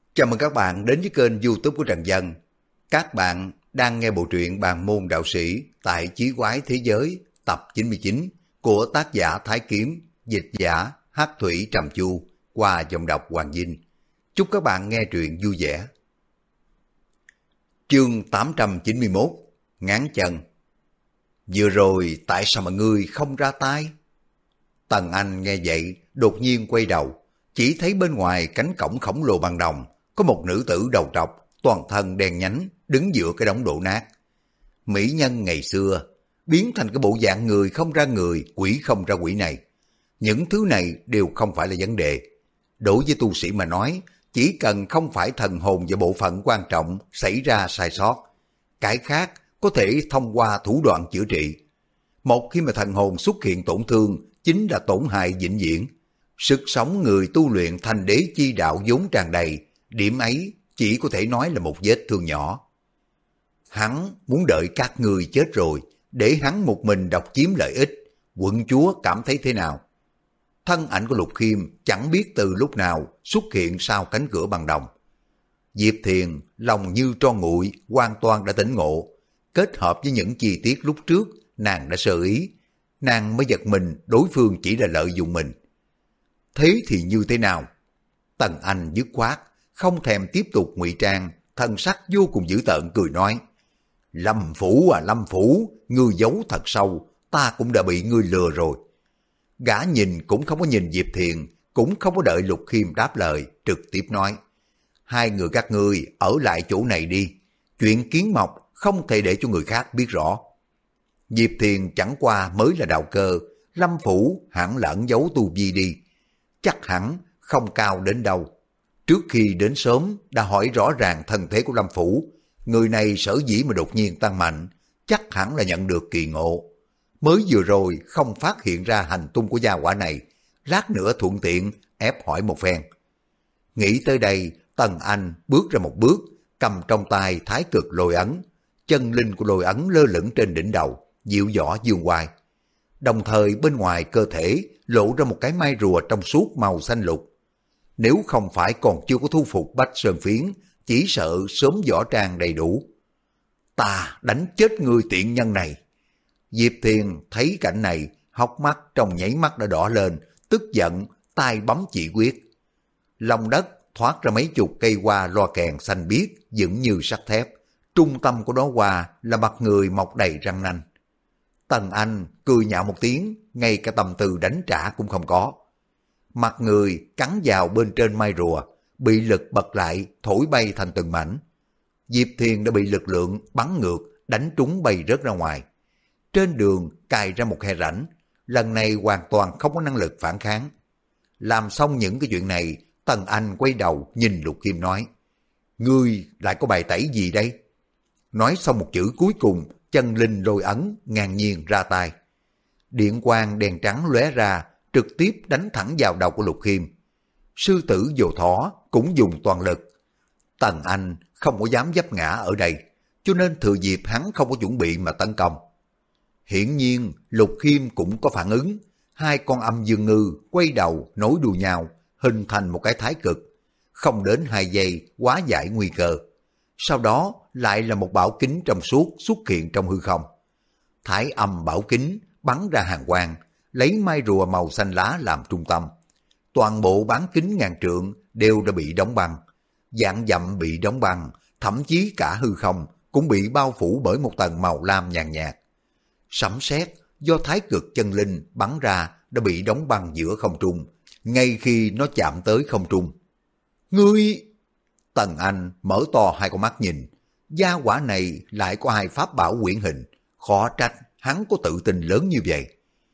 Chào mừng các bạn đến với kênh YouTube của Trần Dân. Các bạn đang nghe bộ truyện Bàn môn đạo sĩ tại Chí quái thế giới tập 99 của tác giả Thái Kiếm, dịch giả Hắc Thủy Trầm Chu qua giọng đọc Hoàng Vinh. Chúc các bạn nghe truyện vui vẻ. Chương 891 Ngán chân. Vừa rồi tại sao mà ngươi không ra tay? Tần Anh nghe vậy đột nhiên quay đầu, chỉ thấy bên ngoài cánh cổng khổng lồ bằng đồng có một nữ tử đầu trọc, toàn thân đen nhánh, đứng giữa cái đống đổ nát. Mỹ nhân ngày xưa, biến thành cái bộ dạng người không ra người, quỷ không ra quỷ này. Những thứ này đều không phải là vấn đề. Đối với tu sĩ mà nói, chỉ cần không phải thần hồn và bộ phận quan trọng xảy ra sai sót, cái khác có thể thông qua thủ đoạn chữa trị. Một khi mà thần hồn xuất hiện tổn thương, chính là tổn hại vĩnh viễn. Sức sống người tu luyện thành đế chi đạo vốn tràn đầy, điểm ấy chỉ có thể nói là một vết thương nhỏ. Hắn muốn đợi các người chết rồi, để hắn một mình độc chiếm lợi ích, quận chúa cảm thấy thế nào? Thân ảnh của Lục Khiêm chẳng biết từ lúc nào xuất hiện sau cánh cửa bằng đồng. Diệp Thiền lòng như tro nguội, hoàn toàn đã tỉnh ngộ, kết hợp với những chi tiết lúc trước nàng đã sơ ý, nàng mới giật mình đối phương chỉ là lợi dụng mình. Thế thì như thế nào? Tần Anh dứt khoát, không thèm tiếp tục ngụy trang, thần sắc vô cùng dữ tợn cười nói: Lâm Phủ à Lâm Phủ, ngươi giấu thật sâu, ta cũng đã bị ngươi lừa rồi. Gã nhìn cũng không có nhìn Diệp Thiền, cũng không có đợi Lục Khiêm đáp lời, trực tiếp nói: Hai người các ngươi ở lại chỗ này đi, chuyện kiến mộc không thể để cho người khác biết rõ. Diệp Thiền chẳng qua mới là đạo cơ, Lâm Phủ hẳn lẫn giấu tu vi đi, chắc hẳn không cao đến đâu. Trước khi đến sớm đã hỏi rõ ràng thân thế của Lâm Phủ, người này sở dĩ mà đột nhiên tăng mạnh, chắc hẳn là nhận được kỳ ngộ. Mới vừa rồi không phát hiện ra hành tung của gia hỏa này, lát nữa thuận tiện ép hỏi một phen. Nghĩ tới đây, Tần Anh bước ra một bước, cầm trong tay thái cực lôi ấn, chân linh của lôi ấn lơ lửng trên đỉnh đầu, dịu dõ dương hoài. Đồng thời bên ngoài cơ thể lộ ra một cái mai rùa trong suốt màu xanh lục. Nếu không phải còn chưa có thu phục Bách Sơn Phiến, chỉ sợ sớm võ trang đầy đủ. Ta đánh chết ngươi tiện nhân này. Diệp Thiền thấy cảnh này, hốc mắt trong nháy mắt đã đỏ lên, tức giận, tay bấm chỉ quyết. Lòng đất thoát ra mấy chục cây hoa loa kèn xanh biếc, vững như sắt thép. Trung tâm của đó hoa là mặt người mọc đầy răng nanh. Tần Anh cười nhạo một tiếng, ngay cả tâm tư đánh trả cũng không có. Mặt người cắn vào bên trên mai rùa, bị lực bật lại, thổi bay thành từng mảnh. Diệp Thiền đã bị lực lượng bắn ngược, đánh trúng bay rớt ra ngoài. Trên đường cài ra một khe rãnh, lần này hoàn toàn không có năng lực phản kháng. Làm xong những cái chuyện này, Tần Anh quay đầu nhìn Lục Khiêm nói: Ngươi lại có bài tẩy gì đây? Nói xong một chữ cuối cùng, chân linh lôi ấn ngang nhiên ra tay. Điện quang đèn trắng lóe ra, trực tiếp đánh thẳng vào đầu của Lục Khiêm. Sư tử Vô Thỏ cũng dùng toàn lực. Tần Anh không có dám vấp ngã ở đây, cho nên thừa dịp hắn không có chuẩn bị mà tấn công. Hiển nhiên Lục Khiêm cũng có phản ứng, hai con âm dương ngư quay đầu nối đuôi nhau, hình thành một cái thái cực. Không đến 2 giây hóa giải nguy cơ. Sau đó lại là một bảo kính trong suốt xuất hiện trong hư không. Thái âm bảo kính bắn ra hàng quang, lấy mai rùa màu xanh lá làm trung tâm. Toàn bộ bán kính ngàn trượng đều đã bị đóng băng, vạn dặm bị đóng băng, thậm chí cả hư không cũng bị bao phủ bởi một tầng màu lam nhàn nhạt. Sấm sét do thái cực chân linh bắn ra đã bị đóng băng giữa không trung, ngay khi nó chạm tới không trung. Ngươi! Tần Anh mở to hai con mắt nhìn, gia hỏa này lại có 2 pháp bảo quyển hình, khó trách hắn có tự tin lớn như vậy.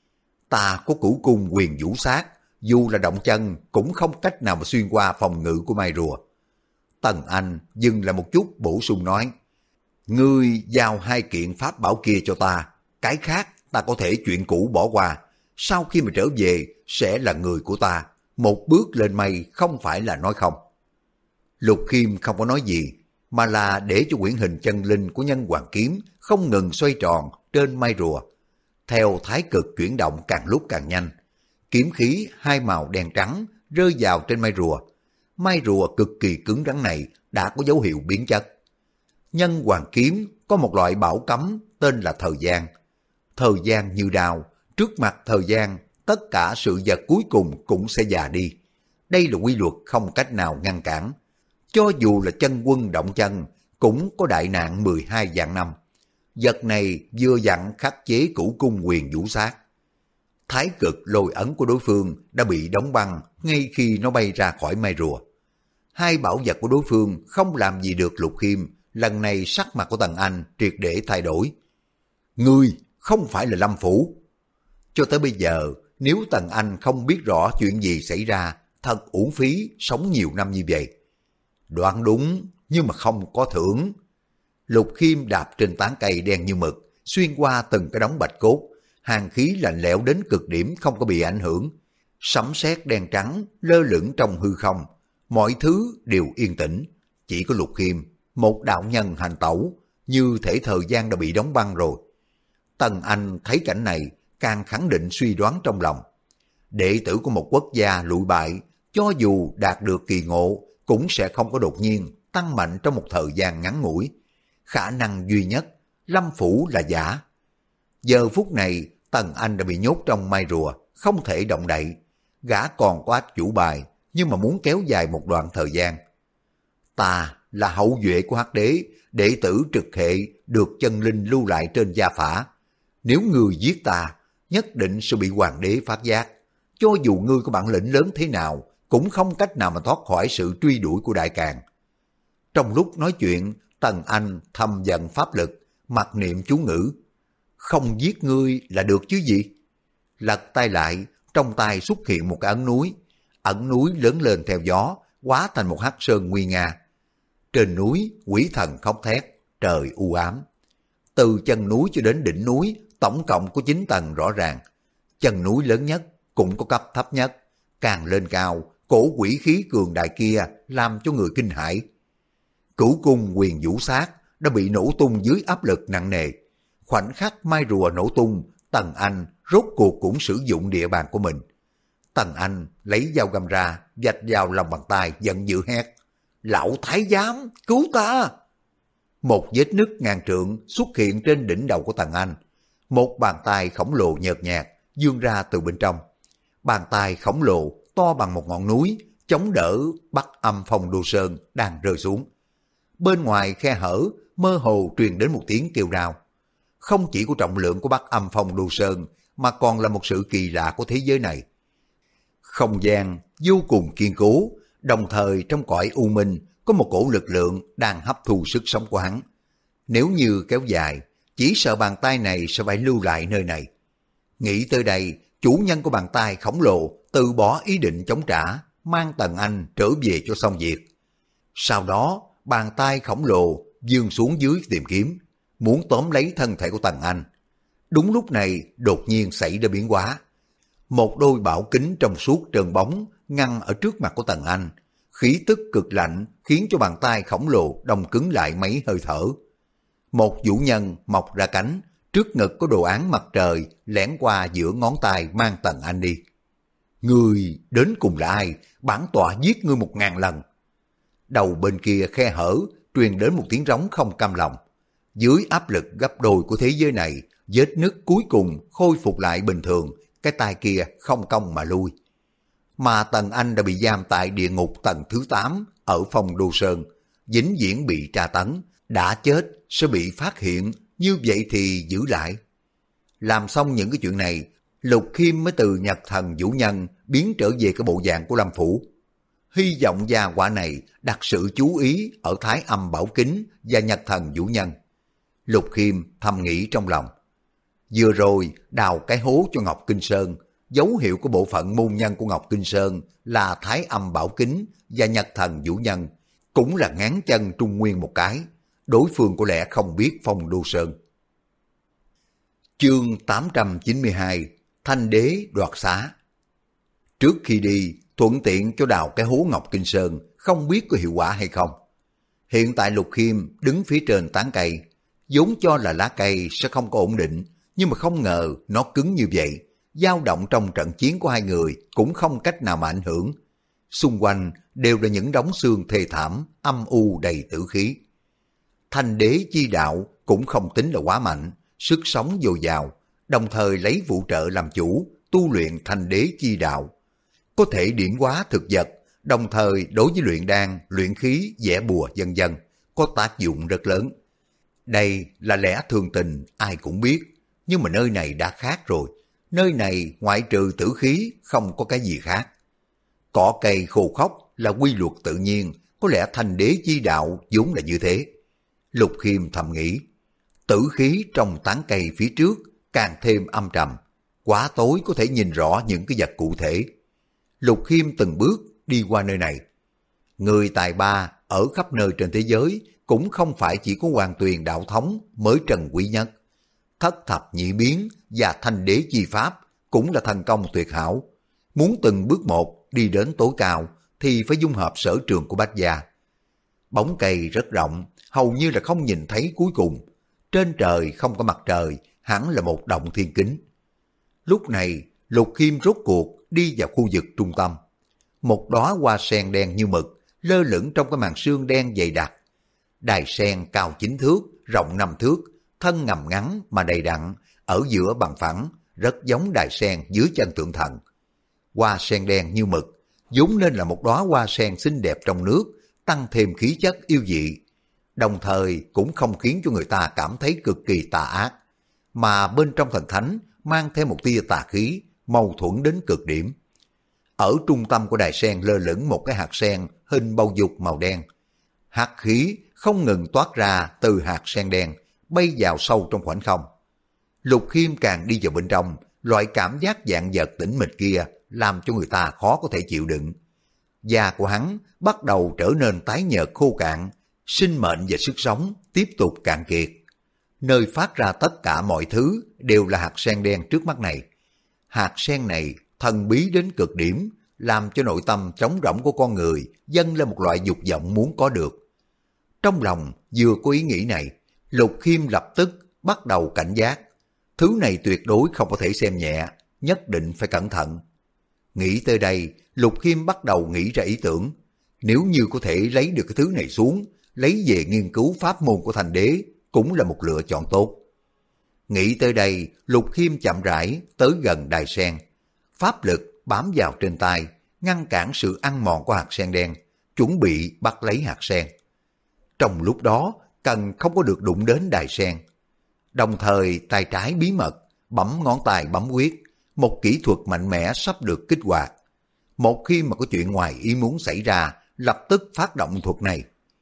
Ta có cửu cung quyền vũ sát, dù là động chân cũng không cách nào mà xuyên qua phòng ngự của mai rùa. Tần Anh dừng lại một chút bổ sung nói: Ngươi giao 2 kiện pháp bảo kia cho ta, cái khác ta có thể chuyện cũ bỏ qua, sau khi mà trở về sẽ là người của ta, một bước lên mây không phải là nói không. Lục Khiêm không có nói gì, mà là để cho quyển hình chân linh của Nhân Hoàng Kiếm không ngừng xoay tròn trên mai rùa. Theo thái cực chuyển động càng lúc càng nhanh, kiếm khí 2 màu đen trắng rơi vào trên mai rùa. mai rùa cực kỳ cứng rắn này đã có dấu hiệu biến chất. Nhân hoàng kiếm có một loại bảo cấm tên là thời gian. Thời gian như đao, trước mặt thời gian, tất cả sự vật cuối cùng cũng sẽ già đi. Đây là quy luật không cách nào ngăn cản. Cho dù là chân quân động chân, cũng có đại nạn 12 vạn năm. Vật này vừa dặn khắc chế cửu cung quyền vũ sát. Thái cực lôi ấn của đối phương đã bị đóng băng ngay khi nó bay ra khỏi mai rùa. Hai bảo vật của đối phương không làm gì được Lục Khiêm, lần này sắc mặt của Tần Anh triệt để thay đổi. Ngươi không phải là Lâm Phủ. Cho tới bây giờ, nếu Tần Anh không biết rõ chuyện gì xảy ra, thật uổng phí sống nhiều năm như vậy. Đoán đúng, nhưng mà không có thưởng. Lục Khiêm đạp trên tán cây đen như mực, xuyên qua từng cái đống bạch cốt, hàn khí lạnh lẽo đến cực điểm không có bị ảnh hưởng. Sấm sét đen trắng lơ lửng trong hư không, mọi thứ đều yên tĩnh. Chỉ có Lục Khiêm, một đạo nhân hành tẩu, như thể thời gian đã bị đóng băng rồi. Tần Anh thấy cảnh này, càng khẳng định suy đoán trong lòng. Đệ tử của một quốc gia lụi bại, cho dù đạt được kỳ ngộ, cũng sẽ không có đột nhiên tăng mạnh trong một thời gian ngắn ngủi. Khả năng duy nhất, Lâm Phủ là giả. Giờ phút này, Tần Anh đã bị nhốt trong mai rùa, không thể động đậy. Gã còn có át chủ bài, nhưng mà muốn kéo dài một đoạn thời gian. Ta là hậu duệ của Hắc Đế, đệ tử trực hệ được chân linh lưu lại trên gia phả. Nếu ngươi giết ta, nhất định sẽ bị hoàng đế phát giác. Cho dù ngươi có bản lĩnh lớn thế nào, cũng không cách nào mà thoát khỏi sự truy đuổi của Đại Càn. Trong lúc nói chuyện, Tần Anh thầm dần pháp lực, mặc niệm chú ngữ. Không giết ngươi là được chứ gì? Lật tay lại, trong tay xuất hiện một cái ấn núi. Ẩn núi lớn lên theo gió, hóa thành một hắc sơn nguy nga. Trên núi, quỷ thần khóc thét, trời u ám. Từ chân núi cho đến đỉnh núi, tổng cộng có 9 tầng rõ ràng. Chân núi lớn nhất cũng có cấp thấp nhất. Càng lên cao, cổ quỷ khí cường đại kia làm cho người kinh hãi. Cửu cung quyền vũ sát đã bị nổ tung dưới áp lực nặng nề. Khoảnh khắc mai rùa nổ tung, Tần Anh rốt cuộc cũng sử dụng địa bàn của mình. Tần Anh lấy dao găm ra, vạch vào lòng bàn tay, giận dữ hét. Lão thái giám, cứu ta! Một vết nứt ngàn trượng xuất hiện trên đỉnh đầu của Tần Anh. Một bàn tay khổng lồ nhợt nhạt vươn ra từ bên trong. Bàn tay khổng lồ to bằng một ngọn núi, chống đỡ Bắc Âm Phong Đô Sơn đang rơi xuống. Bên ngoài khe hở, mơ hồ truyền đến một tiếng kêu rao. Không chỉ có trọng lượng của Bắc Âm Phong Đô Sơn, mà còn là một sự kỳ lạ của thế giới này. Không gian vô cùng kiên cố, đồng thời trong cõi u minh có một cổ lực lượng đang hấp thu sức sống của hắn. Nếu như kéo dài, chỉ sợ bàn tay này sẽ phải lưu lại nơi này. Nghĩ tới đây, chủ nhân của bàn tay khổng lồ từ bỏ ý định chống trả, mang Tần Anh trở về cho xong việc. Sau đó, bàn tay khổng lồ vươn xuống dưới tìm kiếm, muốn tóm lấy thân thể của Tần Anh. Đúng lúc này, đột nhiên xảy ra biến hóa. Một đôi bảo kính trong suốt trơn bóng ngăn ở trước mặt của Tần Anh. Khí tức cực lạnh khiến cho bàn tay khổng lồ đông cứng lại mấy hơi thở. Một vũ nhân mọc ra cánh, trước ngực có đồ án mặt trời lẻn qua giữa ngón tay mang Tần Anh đi. Ngươi đến cùng là ai? Bản tọa giết ngươi 1000 lần. Đầu bên kia khe hở truyền đến một tiếng rống không cam lòng. Dưới áp lực gấp đôi của thế giới này, vết nứt cuối cùng khôi phục lại bình thường, cái tay kia không cong mà lui. Mà Tần Anh đã bị giam tại địa ngục tầng thứ 8 ở Phong Đô Sơn, vĩnh viễn bị tra tấn, đã chết sẽ bị phát hiện, như vậy thì giữ lại. Làm xong những cái chuyện này, Lục Khiêm mới từ Nhật Thần Vũ Nhân biến trở về cái bộ dạng của Lâm Phủ. Hy vọng gia quả này đặt sự chú ý ở Thái Âm Bảo Kính và Nhật Thần Vũ Nhân. Lục Khiêm thầm nghĩ trong lòng. Vừa rồi đào cái hố cho Ngọc Kinh Sơn, dấu hiệu của bộ phận môn nhân của Ngọc Kinh Sơn là Thái Âm Bảo Kính và Nhật Thần Vũ Nhân, cũng là ngán chân Trung Nguyên một cái. Đối phương có lẽ không biết Phong Đô Sơn. Chương 892 Thanh Đế đoạt xá. Trước khi đi, thuận tiện cho đào cái hố Ngọc Kinh Sơn, không biết có hiệu quả hay không. Hiện tại Lục Khiêm đứng phía trên tán cây, vốn cho là lá cây sẽ không có ổn định, nhưng mà không ngờ nó cứng như vậy, dao động trong trận chiến của hai người cũng không cách nào mà ảnh hưởng. xung quanh đều là những đống xương thê thảm, âm u đầy tử khí. Thanh đế chi đạo cũng không tính là quá mạnh, sức sống dồi dào, đồng thời lấy vũ trợ làm chủ, tu luyện thanh đế chi đạo. Có thể điển hóa thực vật, đồng thời đối với luyện đan, luyện khí, vẽ bùa vân vân có tác dụng rất lớn. Đây là lẽ thường tình ai cũng biết, nhưng mà nơi này đã khác rồi. Nơi này ngoại trừ tử khí không có cái gì khác. Cỏ cây khô khốc là quy luật tự nhiên, có lẽ thanh đế chi đạo vốn là như thế. Lục Khiêm thầm nghĩ, tử khí trong tán cây phía trước càng thêm âm trầm, quá tối có thể nhìn rõ những cái vật cụ thể. Lục Khiêm từng bước đi qua nơi này. Người tài ba ở khắp nơi trên thế giới cũng không phải chỉ có Hoàng Tuyền đạo thống mới trần quý nhất. Thất thập nhị biến và thanh đế chi pháp cũng là thần công tuyệt hảo. Muốn từng bước một đi đến tối cao thì phải dung hợp sở trường của Bách gia. Bóng cây rất rộng, hầu như là không nhìn thấy cuối cùng. Trên trời không có mặt trời, hẳn là một động thiên kính. Lúc này, Lục Khiêm rốt cuộc đi vào khu vực trung tâm. Một đóa hoa sen đen như mực, lơ lửng trong cái màn sương đen dày đặc. Đài sen cao 9 thước, rộng 5 thước, thân ngầm ngắn mà đầy đặn, ở giữa bằng phẳng, rất giống đài sen dưới chân tượng thần. Hoa sen đen như mực, vốn nên là một đóa hoa sen xinh đẹp trong nước, tăng thêm khí chất yêu dị, đồng thời cũng không khiến cho người ta cảm thấy cực kỳ tà ác, mà bên trong thần thánh mang thêm một tia tà khí, mâu thuẫn đến cực điểm. Ở trung tâm của đài sen lơ lửng một cái hạt sen hình bầu dục màu đen. Hạt khí không ngừng toát ra từ hạt sen đen, bay vào sâu trong khoảnh không. Lục Khiêm càng đi vào bên trong, loại cảm giác dạng vật tĩnh mịch kia làm cho người ta khó có thể chịu đựng. Da của hắn bắt đầu trở nên tái nhợt khô cạn, sinh mệnh và sức sống tiếp tục cạn kiệt. Nơi phát ra tất cả mọi thứ đều là hạt sen đen trước mắt này. Hạt sen này thần bí đến cực điểm, làm cho nội tâm trống rỗng của con người dâng lên một loại dục vọng muốn có được. Trong lòng vừa có ý nghĩ này, Lục Khiêm lập tức bắt đầu cảnh giác. Thứ này tuyệt đối không có thể xem nhẹ, nhất định phải cẩn thận. Nghĩ tới đây, Lục Khiêm bắt đầu nghĩ ra ý tưởng. Nếu như có thể lấy được cái thứ này xuống, lấy về nghiên cứu pháp môn của thành đế, cũng là một lựa chọn tốt. Nghĩ tới đây, Lục Khiêm chậm rãi tới gần đài sen. Pháp lực bám vào trên tay, ngăn cản sự ăn mòn của hạt sen đen, chuẩn bị bắt lấy hạt sen. Trong lúc đó, cần không có được đụng đến đài sen. Đồng thời tay trái bí mật, bấm ngón tay bấm quyết, một kỹ thuật mạnh mẽ sắp được kích hoạt. Một khi mà có chuyện ngoài ý muốn xảy ra, lập tức phát động thuật này.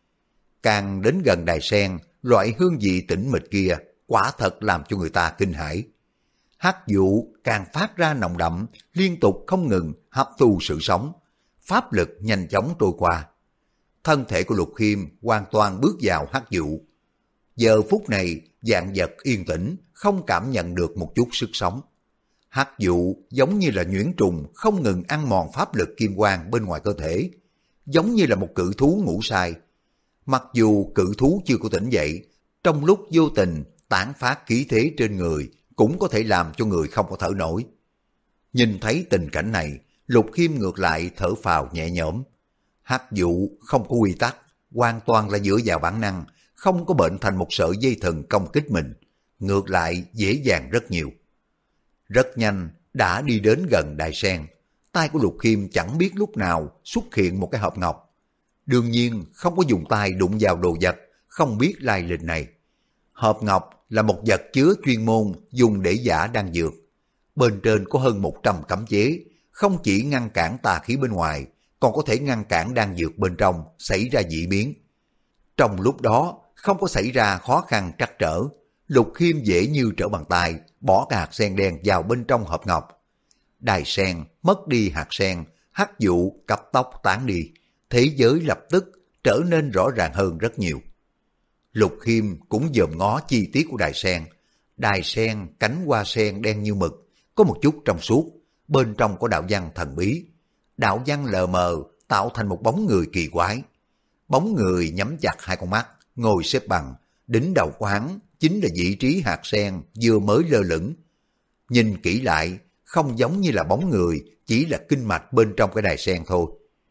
Càng đến gần đài sen, loại hương vị tĩnh mịch kia quả thật làm cho người ta kinh hãi. Hắc vụ càng phát ra nồng đậm, liên tục không ngừng hấp thu sự sống. Pháp lực nhanh chóng trôi qua. Thân thể của Lục Khiêm hoàn toàn bước vào hắc vụ. Giờ phút này, vạn vật yên tĩnh, không cảm nhận được một chút sức sống. Hắc vụ giống như là nhuyễn trùng không ngừng ăn mòn pháp lực kim quang bên ngoài cơ thể, giống như là một cự thú ngủ say. Mặc dù cự thú chưa có tỉnh dậy, trong lúc vô tình tản phát khí thế trên người cũng có thể làm cho người không có thở nổi. Nhìn thấy tình cảnh này, Lục Khiêm ngược lại thở phào nhẹ nhõm. Hắc vụ không có quy tắc, hoàn toàn là dựa vào bản năng, không có bệnh thành một sợi dây thừng công kích mình, ngược lại dễ dàng rất nhiều. Rất nhanh đã đi đến gần đài sen, tay của Lục Khiêm chẳng biết lúc nào xuất hiện một cái hộp ngọc. Đương nhiên không có dùng tay đụng vào đồ vật, không biết lai lịch này. Hộp ngọc là một vật chứa chuyên môn dùng để giả đan dược. Bên trên có hơn 100 cấm chế, không chỉ ngăn cản tà khí bên ngoài, còn có thể ngăn cản đan dược bên trong xảy ra dị biến. Trong lúc đó không có xảy ra khó khăn trắc trở, Lục Khiêm dễ như trở bàn tay bỏ cái hạt sen đen vào bên trong hộp ngọc. Đài sen mất đi hạt sen, hắc vụ cấp tốc tán đi, thế giới lập tức trở nên rõ ràng hơn rất nhiều. Lục Khiêm cũng dòm ngó chi tiết của đài sen. Đài sen cánh hoa sen đen như mực, có một chút trong suốt, bên trong có đạo văn thần bí. Đạo văn lờ mờ tạo thành một bóng người kỳ quái. Bóng người nhắm chặt hai con mắt, ngồi xếp bằng, đỉnh đầu của hắn chính là vị trí hạt sen vừa mới lơ lửng. Nhìn kỹ lại, không giống như là bóng người, chỉ là kinh mạch bên trong cái đài sen thôi.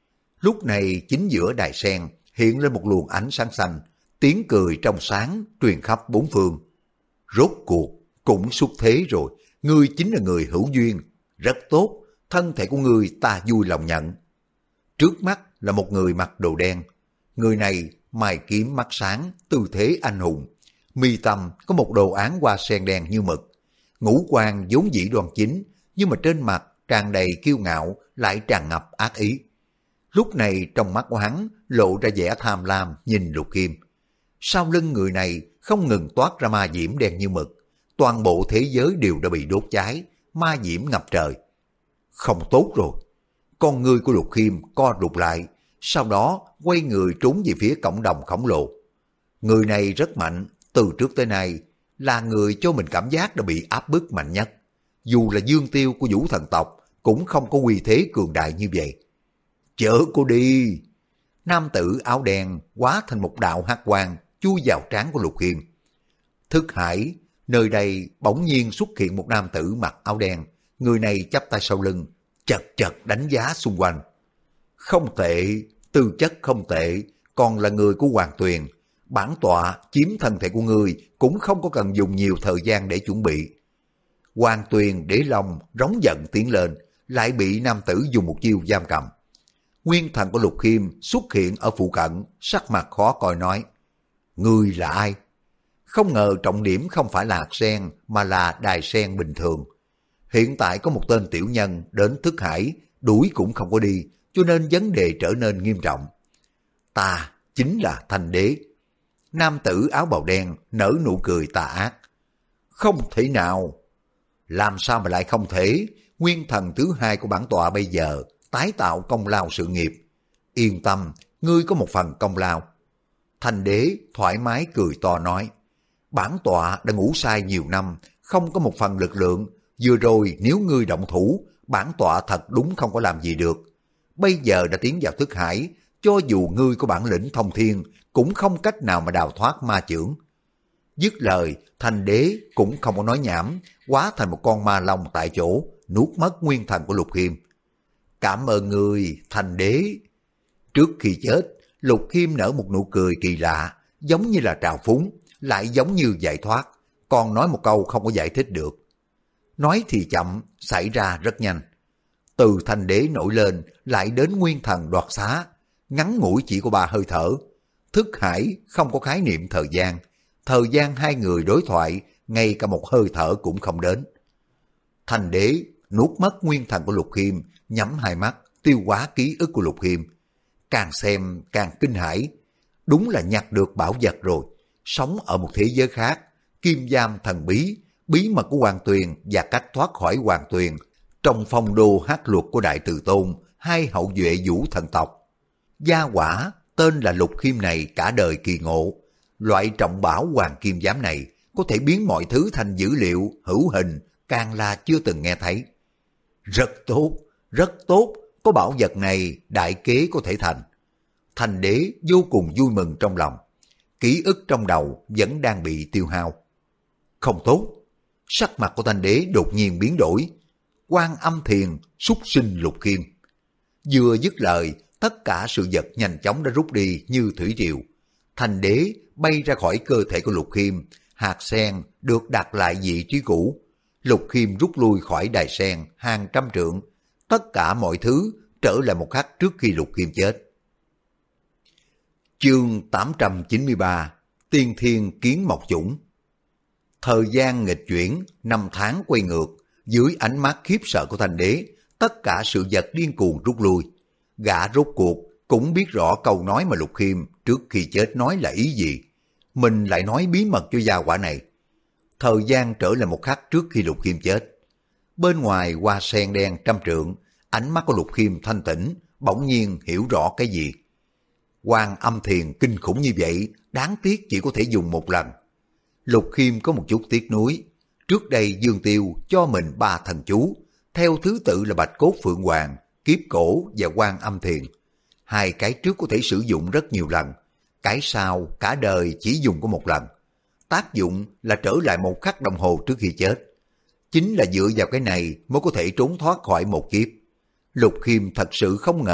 Lúc này chính giữa đài sen hiện lên một luồng ánh sáng xanh, tiếng cười trong sáng truyền khắp bốn phương. Rốt cuộc cũng xuất thế rồi, ngươi chính là người hữu duyên, rất tốt, thân thể của ngươi ta vui lòng nhận. Trước mắt là một người mặc đồ đen, người này mày kiếm mắt sáng, tư thế anh hùng, mi tâm có một đồ án hoa sen đen như mực, ngũ quan vốn dĩ đoan chính, nhưng mà trên mặt tràn đầy kiêu ngạo lại tràn ngập ác ý. Lúc này trong mắt của hắn lộ ra vẻ tham lam nhìn Lục Khiêm. Sau lưng người này không ngừng toát ra ma diễm đen như mực, toàn bộ thế giới đều đã bị đốt cháy, ma diễm ngập trời. Không tốt rồi. Con ngươi của Lục Khiêm co rụt lại, sau đó quay người trốn về phía cộng đồng khổng lồ. Người này rất mạnh, từ trước tới nay là người cho mình cảm giác đã bị áp bức mạnh nhất. Dù là dương tiêu của Vũ thần tộc cũng không có uy thế cường đại như vậy. Chở cô đi! Nam tử áo đen hóa thành một đạo hắc quang chui vào trán của Lục Khiêm. Thức hải, nơi đây bỗng nhiên xuất hiện một nam tử mặc áo đen, người này chắp tay sau lưng, chật chật đánh giá xung quanh. Không tệ, tư chất không tệ, còn là người của Hoàng Tuyền. Bản tọa chiếm thân thể của ngươi cũng không có cần dùng nhiều thời gian để chuẩn bị. Hoàng Tuyền để lòng rống giận tiến lên, lại bị nam tử dùng một chiêu giam cầm. Nguyên thần của Lục Khiêm xuất hiện ở phụ cận, sắc mặt khó coi nói: Ngươi là ai? Không ngờ trọng điểm không phải là hạt sen mà là đài sen bình thường. Hiện tại có một tên tiểu nhân đến thức hải, đuổi cũng không có đi, cho nên vấn đề trở nên nghiêm trọng. Ta chính là Thanh Đế. Nam tử áo bào đen nở nụ cười tà ác. Không thể nào. Làm sao mà lại không thể? Nguyên thần thứ hai của bản tọa bây giờ tái tạo công lao sự nghiệp. Yên tâm, ngươi có một phần công lao. Thanh Đế thoải mái cười to nói: Bản tọa đã ngủ sai nhiều năm, không có một phần lực lượng. Vừa rồi nếu ngươi động thủ, bản tọa thật đúng không có làm gì được. Bây giờ đã tiến vào thức hải, cho dù ngươi có bản lĩnh thông thiên, cũng không cách nào mà đào thoát ma chưởng. Dứt lời, Thanh Đế cũng không có nói nhảm, hóa thành một con ma long tại chỗ, nuốt mất nguyên thần của Lục Khiêm. Cảm ơn ngươi, Thanh Đế. Trước khi chết, Lục Khiêm nở một nụ cười kỳ lạ, giống như là trào phúng, lại giống như giải thoát, còn nói một câu không có giải thích được. Nói thì chậm, xảy ra rất nhanh. Từ Thanh Đế nổi lên, lại đến nguyên thần đoạt xá, ngắn ngủi chỉ có 3 hơi thở. Thức hải không có khái niệm thời gian hai người đối thoại, ngay cả một hơi thở cũng không đến. Thanh Đế nuốt mất nguyên thần của Lục Khiêm, nhắm hai mắt, tiêu hóa ký ức của Lục Khiêm. Càng xem càng kinh hãi, đúng là nhặt được bảo vật rồi, sống ở một thế giới khác, kim giam thần bí, bí mật của Hoàng Tuyền và cách thoát khỏi Hoàng Tuyền, trong phong đô hát luật của Đại Từ Tôn, hai hậu duệ Vũ thần tộc. Gia quả tên là Lục Khiêm này cả đời kỳ ngộ, loại trọng bảo hoàng kim giám này có thể biến mọi thứ thành dữ liệu hữu hình, càng là chưa từng nghe thấy. Rất tốt, có bảo vật này đại kế có thể thành. Thanh Đế vô cùng vui mừng trong lòng, ký ức trong đầu vẫn đang bị tiêu hao. Không tốt, sắc mặt của Thanh Đế đột nhiên biến đổi. Quan Âm Thiền súc sinh Lục Khiêm. Vừa dứt lời, tất cả sự vật nhanh chóng đã rút đi như thủy triều. Thanh Đế bay ra khỏi cơ thể của Lục Khiêm, hạt sen được đặt lại vị trí cũ. Lục Khiêm rút lui khỏi đài sen hàng trăm trượng, tất cả mọi thứ trở lại một khắc trước khi Lục Khiêm chết. Chương 893 Tiên Thiên Kiến Mộc Chủng. Thời gian nghịch chuyển, năm tháng quay ngược, dưới ánh mắt khiếp sợ của Thanh Đế, tất cả sự vật điên cuồng rút lui. Gã rốt cuộc cũng biết rõ câu nói mà Lục Khiêm trước khi chết nói là ý gì. Mình lại nói bí mật cho gia quả này. Thời gian trở lại một khắc trước khi Lục Khiêm chết. Bên ngoài hoa sen đen trăm trượng, ánh mắt của Lục Khiêm thanh tĩnh, bỗng nhiên hiểu rõ cái gì. Quan Âm Thiền kinh khủng như vậy, đáng tiếc chỉ có thể dùng một lần. Lục Khiêm có một chút tiếc nuối. Trước đây Dương Tiêu cho mình 3 thần chú, theo thứ tự là Bạch Cốt Phượng Hoàng, Kiếp Cổ và Quan Âm Thiền. 2 cái trước có thể sử dụng rất nhiều lần, cái sau cả đời chỉ dùng có một lần. Tác dụng là trở lại 1 khắc đồng hồ trước khi chết. Chính là dựa vào cái này mới có thể trốn thoát khỏi một kiếp. Lục Khiêm thật sự không ngờ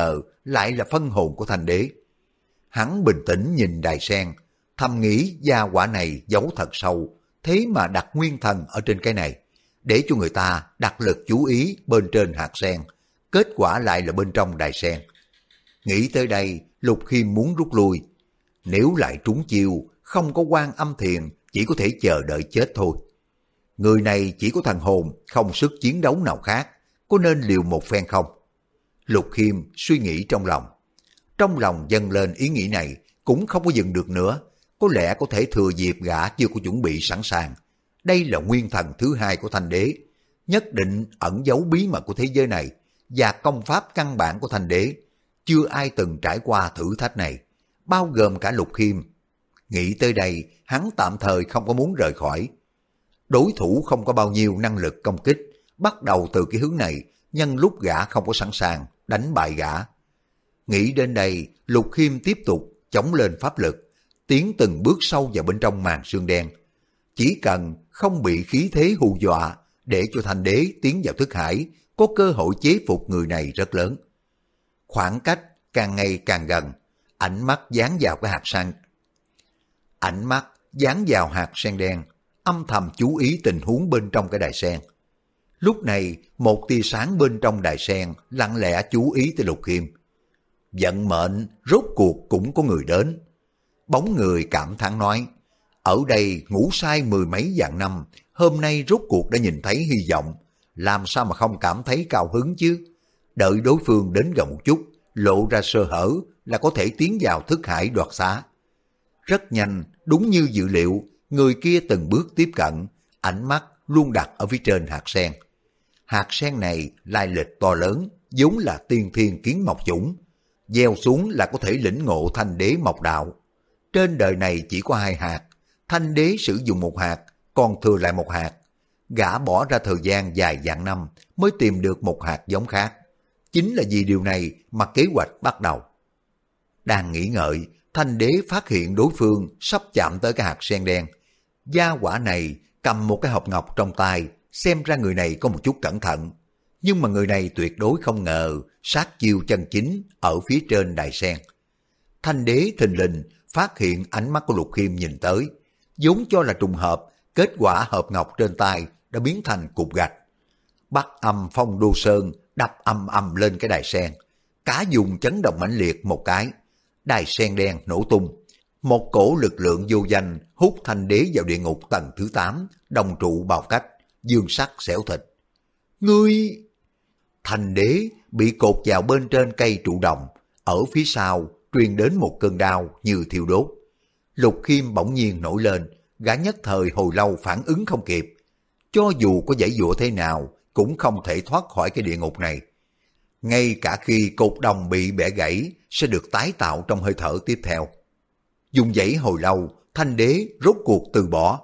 lại là phân hồn của Thanh Đế. Hắn bình tĩnh nhìn đài sen, thầm nghĩ gia quả này giấu thật sâu, thế mà đặt nguyên thần ở trên cái này, để cho người ta đặt lực chú ý bên trên hạt sen, kết quả lại là bên trong đài sen. Nghĩ tới đây, Lục Khiêm muốn rút lui. Nếu lại trúng chiêu, không có Quan Âm Thiền, chỉ có thể chờ đợi chết thôi. Người này chỉ có thần hồn, không sức chiến đấu nào khác, có nên liều một phen không? Lục Khiêm suy nghĩ trong lòng. Trong lòng dâng lên ý nghĩ này, cũng không có dừng được nữa, có lẽ có thể thừa dịp gã chưa có chuẩn bị sẵn sàng. Đây là nguyên thần thứ hai của Thanh Đế, nhất định ẩn giấu bí mật của thế giới này và công pháp căn bản của Thanh Đế. Chưa ai từng trải qua thử thách này, bao gồm cả Lục Khiêm. Nghĩ tới đây, hắn tạm thời không có muốn rời khỏi. Đối thủ không có bao nhiêu năng lực công kích, bắt đầu từ cái hướng này, nhân lúc gã không có sẵn sàng, đánh bại gã. Nghĩ đến đây, Lục Khiêm tiếp tục chống lên pháp lực, tiến từng bước sâu vào bên trong màn sương đen. Chỉ cần không bị khí thế hù dọa, để cho Thanh Đế tiến vào thức hải, có cơ hội chế phục người này rất lớn. Khoảng cách càng ngày càng gần, ánh mắt dán vào cái hạt sen. Ánh mắt dán vào hạt sen đen, âm thầm chú ý tình huống bên trong cái đài sen. Lúc này, một tia sáng bên trong đài sen lặng lẽ chú ý tới Lục Khiêm. Vận mệnh rốt cuộc cũng có người đến. Bóng người cảm thán nói, ở đây ngủ sai mười mấy vạn năm, hôm nay rốt cuộc đã nhìn thấy hy vọng, làm sao mà không cảm thấy cao hứng chứ? Đợi đối phương đến gần một chút, lộ ra sơ hở là có thể tiến vào thức hải đoạt xá. Rất nhanh, đúng như dự liệu, người kia từng bước tiếp cận, ánh mắt luôn đặt ở phía trên hạt sen. Hạt sen này lai lịch to lớn, vốn là tiên thiên kiến mộc chủng, gieo xuống là có thể lĩnh ngộ Thanh Đế mộc đạo. Trên đời này chỉ có hai hạt, Thanh Đế sử dụng một hạt, còn thừa lại một hạt. Gã bỏ ra thời gian dài vạn năm mới tìm được một hạt giống khác. Chính là vì điều này mà kế hoạch bắt đầu. Đang nghĩ ngợi, Thanh Đế phát hiện đối phương sắp chạm tới cái hạt sen đen. Gia quả này cầm một cái hộp ngọc trong tay, xem ra người này có một chút cẩn thận. Nhưng mà người này tuyệt đối không ngờ sát chiêu chân chính ở phía trên đài sen. Thanh Đế thình lình phát hiện ánh mắt của Lục Khiêm nhìn tới, vốn cho là trùng hợp, kết quả hộp ngọc trên tay đã biến thành cục gạch. Bắc Âm Phong Đô Sơn đập ầm ầm lên cái đài sen, cả vùng chấn động mãnh liệt một cái, đài sen đen nổ tung. Một cổ lực lượng vô danh hút Thanh Đế vào địa ngục tầng thứ 8, đồng trụ bào cách, dương sắc xẻo thịt. Ngươi! Thanh Đế bị cột vào bên trên cây trụ đồng, ở phía sau truyền đến một cơn đau như thiêu đốt. Lục Khiêm bỗng nhiên nổi lên, gã nhất thời hồi lâu phản ứng không kịp. Cho dù có giãy giụa thế nào, cũng không thể thoát khỏi cái địa ngục này. Ngay cả khi cột đồng bị bẻ gãy, sẽ được tái tạo trong hơi thở tiếp theo. Dùng giãy hồi lâu, Thanh Đế rốt cuộc từ bỏ.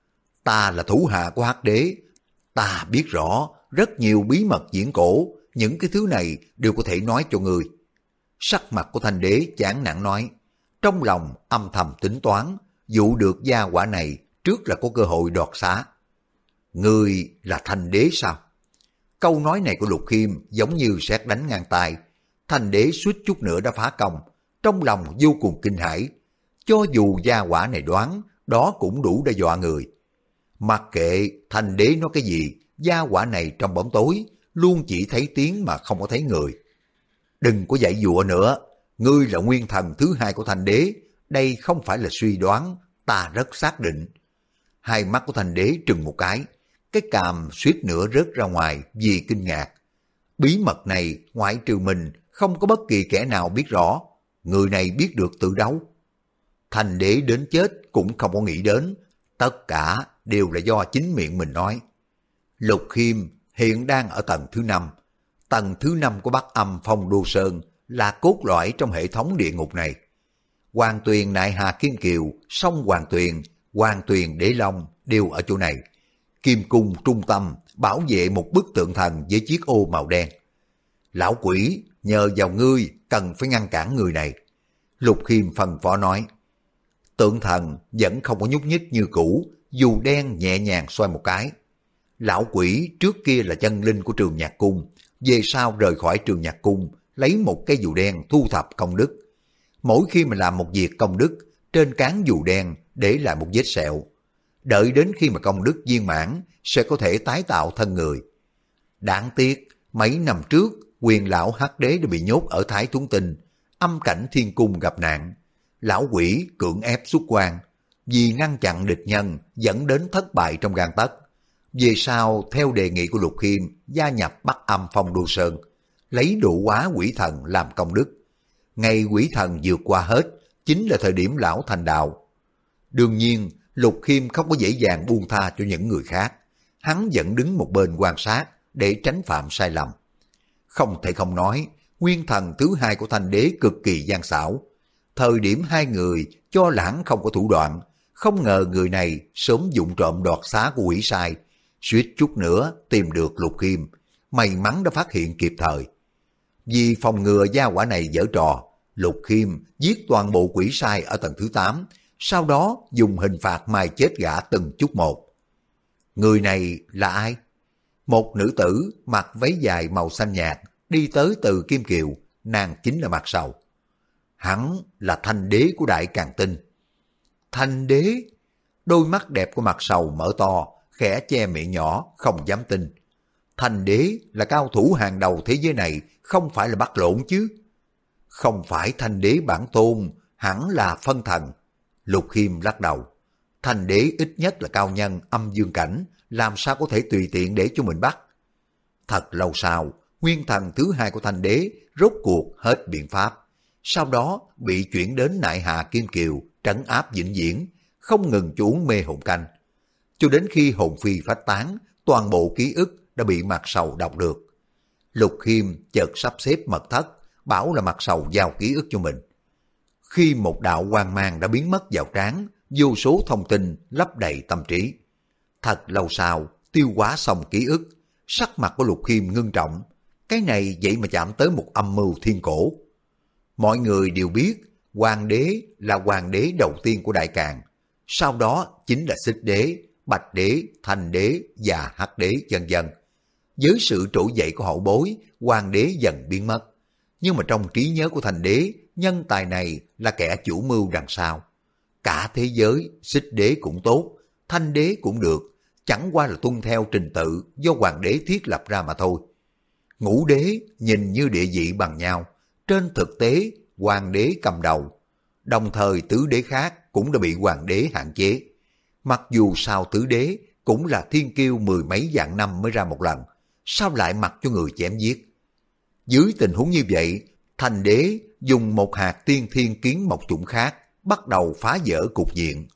Ta là thủ hạ của Hắc Đế, ta biết rõ rất nhiều bí mật viễn cổ, những cái thứ này đều có thể nói cho ngươi. Sắc mặt của Thanh Đế chán nản nói, trong lòng âm thầm tính toán, dụ được gia quả này trước là có cơ hội đoạt xá. Ngươi là Thanh Đế sao? Câu nói này của Lục Khiêm giống như sét đánh ngang tai. Thanh Đế suýt chút nữa đã phá công, trong lòng vô cùng kinh hãi. Cho dù gia quả này đoán, đó cũng đủ để dọa người. Mặc kệ Thanh Đế nói cái gì, gia quả này trong bóng tối luôn chỉ thấy tiếng mà không có thấy người. Đừng có dạy dụa nữa, ngươi là nguyên thần thứ hai của Thanh Đế, đây không phải là suy đoán, ta rất xác định. Hai mắt của Thanh Đế trừng một cái cằm suýt nữa rớt ra ngoài vì kinh ngạc. Bí mật này ngoại trừ mình không có bất kỳ kẻ nào biết rõ, người này biết được từ đâu? Thanh Đế đến chết cũng không có nghĩ đến, tất cả đều là do chính miệng mình nói. Lục Khiêm hiện đang ở tầng thứ 5. Tầng thứ 5 của Bắc Âm Phong Đô Sơn là cốt lõi trong hệ thống địa ngục này. Hoàng Tuyền Nại Hà Kim Kiều, sông Hoàng Tuyền Đế Long đều ở chỗ này. Kim cung trung tâm bảo vệ một bức tượng thần với chiếc ô màu đen. Lão quỷ, nhờ vào ngươi cần phải ngăn cản người này. Lục Khiêm phân phó nói. Tượng thần vẫn không có nhúc nhích như cũ, dù đen nhẹ nhàng xoay một cái. Lão quỷ trước kia là chân linh của Trường Nhạc Cung, về sau rời khỏi Trường Nhạc Cung, lấy một cái dù đen thu thập công đức. Mỗi khi mà làm một việc công đức, trên cán dù đen để lại một vết sẹo. Đợi đến khi mà công đức viên mãn, sẽ có thể tái tạo thân người. Đáng tiếc, mấy năm trước, Quyền lão Hắc Đế đã bị nhốt ở Thái Tuấn Tinh, âm cảnh thiên cung gặp nạn. Lão quỷ cưỡng ép xuất quan, vì ngăn chặn địch nhân dẫn đến thất bại trong gang tấc. Về sau, theo đề nghị của Lục Khiêm, gia nhập Bắc Âm Phong Đô Sơn, lấy độ hóa quỷ thần làm công đức. Ngày quỷ thần vượt qua hết, chính là thời điểm lão thành đạo. Đương nhiên, Lục Khiêm không có dễ dàng buông tha cho những người khác. Hắn vẫn đứng một bên quan sát để tránh phạm sai lầm. Không thể không nói, nguyên thần thứ hai của Thanh Đế cực kỳ gian xảo. Thời điểm hai người cho là hắn không có thủ đoạn, không ngờ người này sớm dụng trộm đoạt xá của quỷ sai, suýt chút nữa tìm được Lục Khiêm, may mắn đã phát hiện kịp thời. Vì phòng ngừa gia quả này giở trò, Lục Khiêm giết toàn bộ quỷ sai ở tầng thứ 8, sau đó dùng hình phạt mai chết gã từng chút một. Người này là ai? Một nữ tử mặc váy dài màu xanh nhạt đi tới từ Kim Kiều, nàng chính là Mặt Sầu. Hắn là Thanh Đế của Đại Càn Tinh. Thanh Đế? Đôi mắt đẹp của Mặt Sầu mở to, khẽ che miệng nhỏ, không dám tin. Thanh Đế là cao thủ hàng đầu thế giới này, không phải là bắt lộn chứ. Không phải Thanh Đế bản tôn, hẳn là phân thần. Lục Khiêm lắc đầu. Thanh Đế ít nhất là cao nhân âm dương cảnh, làm sao có thể tùy tiện để cho mình bắt. Thật lâu sau, nguyên thần thứ hai của Thanh Đế rốt cuộc hết biện pháp. Sau đó bị chuyển đến Nại Hà Kim Kiều, trấn áp vĩnh viễn, không ngừng cho uống mê hồn canh. Cho đến khi hồn phi phách tán, toàn bộ ký ức đã bị Mặt Sầu đọc được. Lục Khiêm chợt sắp xếp mật thất, bảo là Mặt Sầu giao ký ức cho mình. Khi một đạo quang mang đã biến mất vào trán, vô số thông tin lấp đầy tâm trí. Thật lâu sau, tiêu hóa xong ký ức, sắc mặt của Lục Khiêm ngưng trọng. Cái này vậy mà chạm tới một âm mưu thiên cổ. Mọi người đều biết, Hoàng đế là hoàng đế đầu tiên của Đại Càn. Sau đó chính là Xích Đế, Bạch Đế, Thanh Đế và Hắc Đế vân vân. Với sự trỗi dậy của hậu bối, Hoàng đế dần biến mất. Nhưng mà trong trí nhớ của Thanh Đế, nhân tài này là kẻ chủ mưu đằng sau. Cả thế giới, Xích Đế cũng tốt, Thanh Đế cũng được, chẳng qua là tuân theo trình tự do Hoàng đế thiết lập ra mà thôi. Ngũ đế nhìn như địa vị bằng nhau, trên thực tế Hoàng đế cầm đầu. Đồng thời tứ đế khác cũng đã bị Hoàng đế hạn chế. Mặc dù sau tứ đế cũng là thiên kiêu mười mấy vạn năm mới ra một lần, sao lại mặc cho người chém giết? Dưới tình huống như vậy, Thanh Đế dùng một hạt tiên thiên kiến mộc chủng khác bắt đầu phá vỡ cục diện.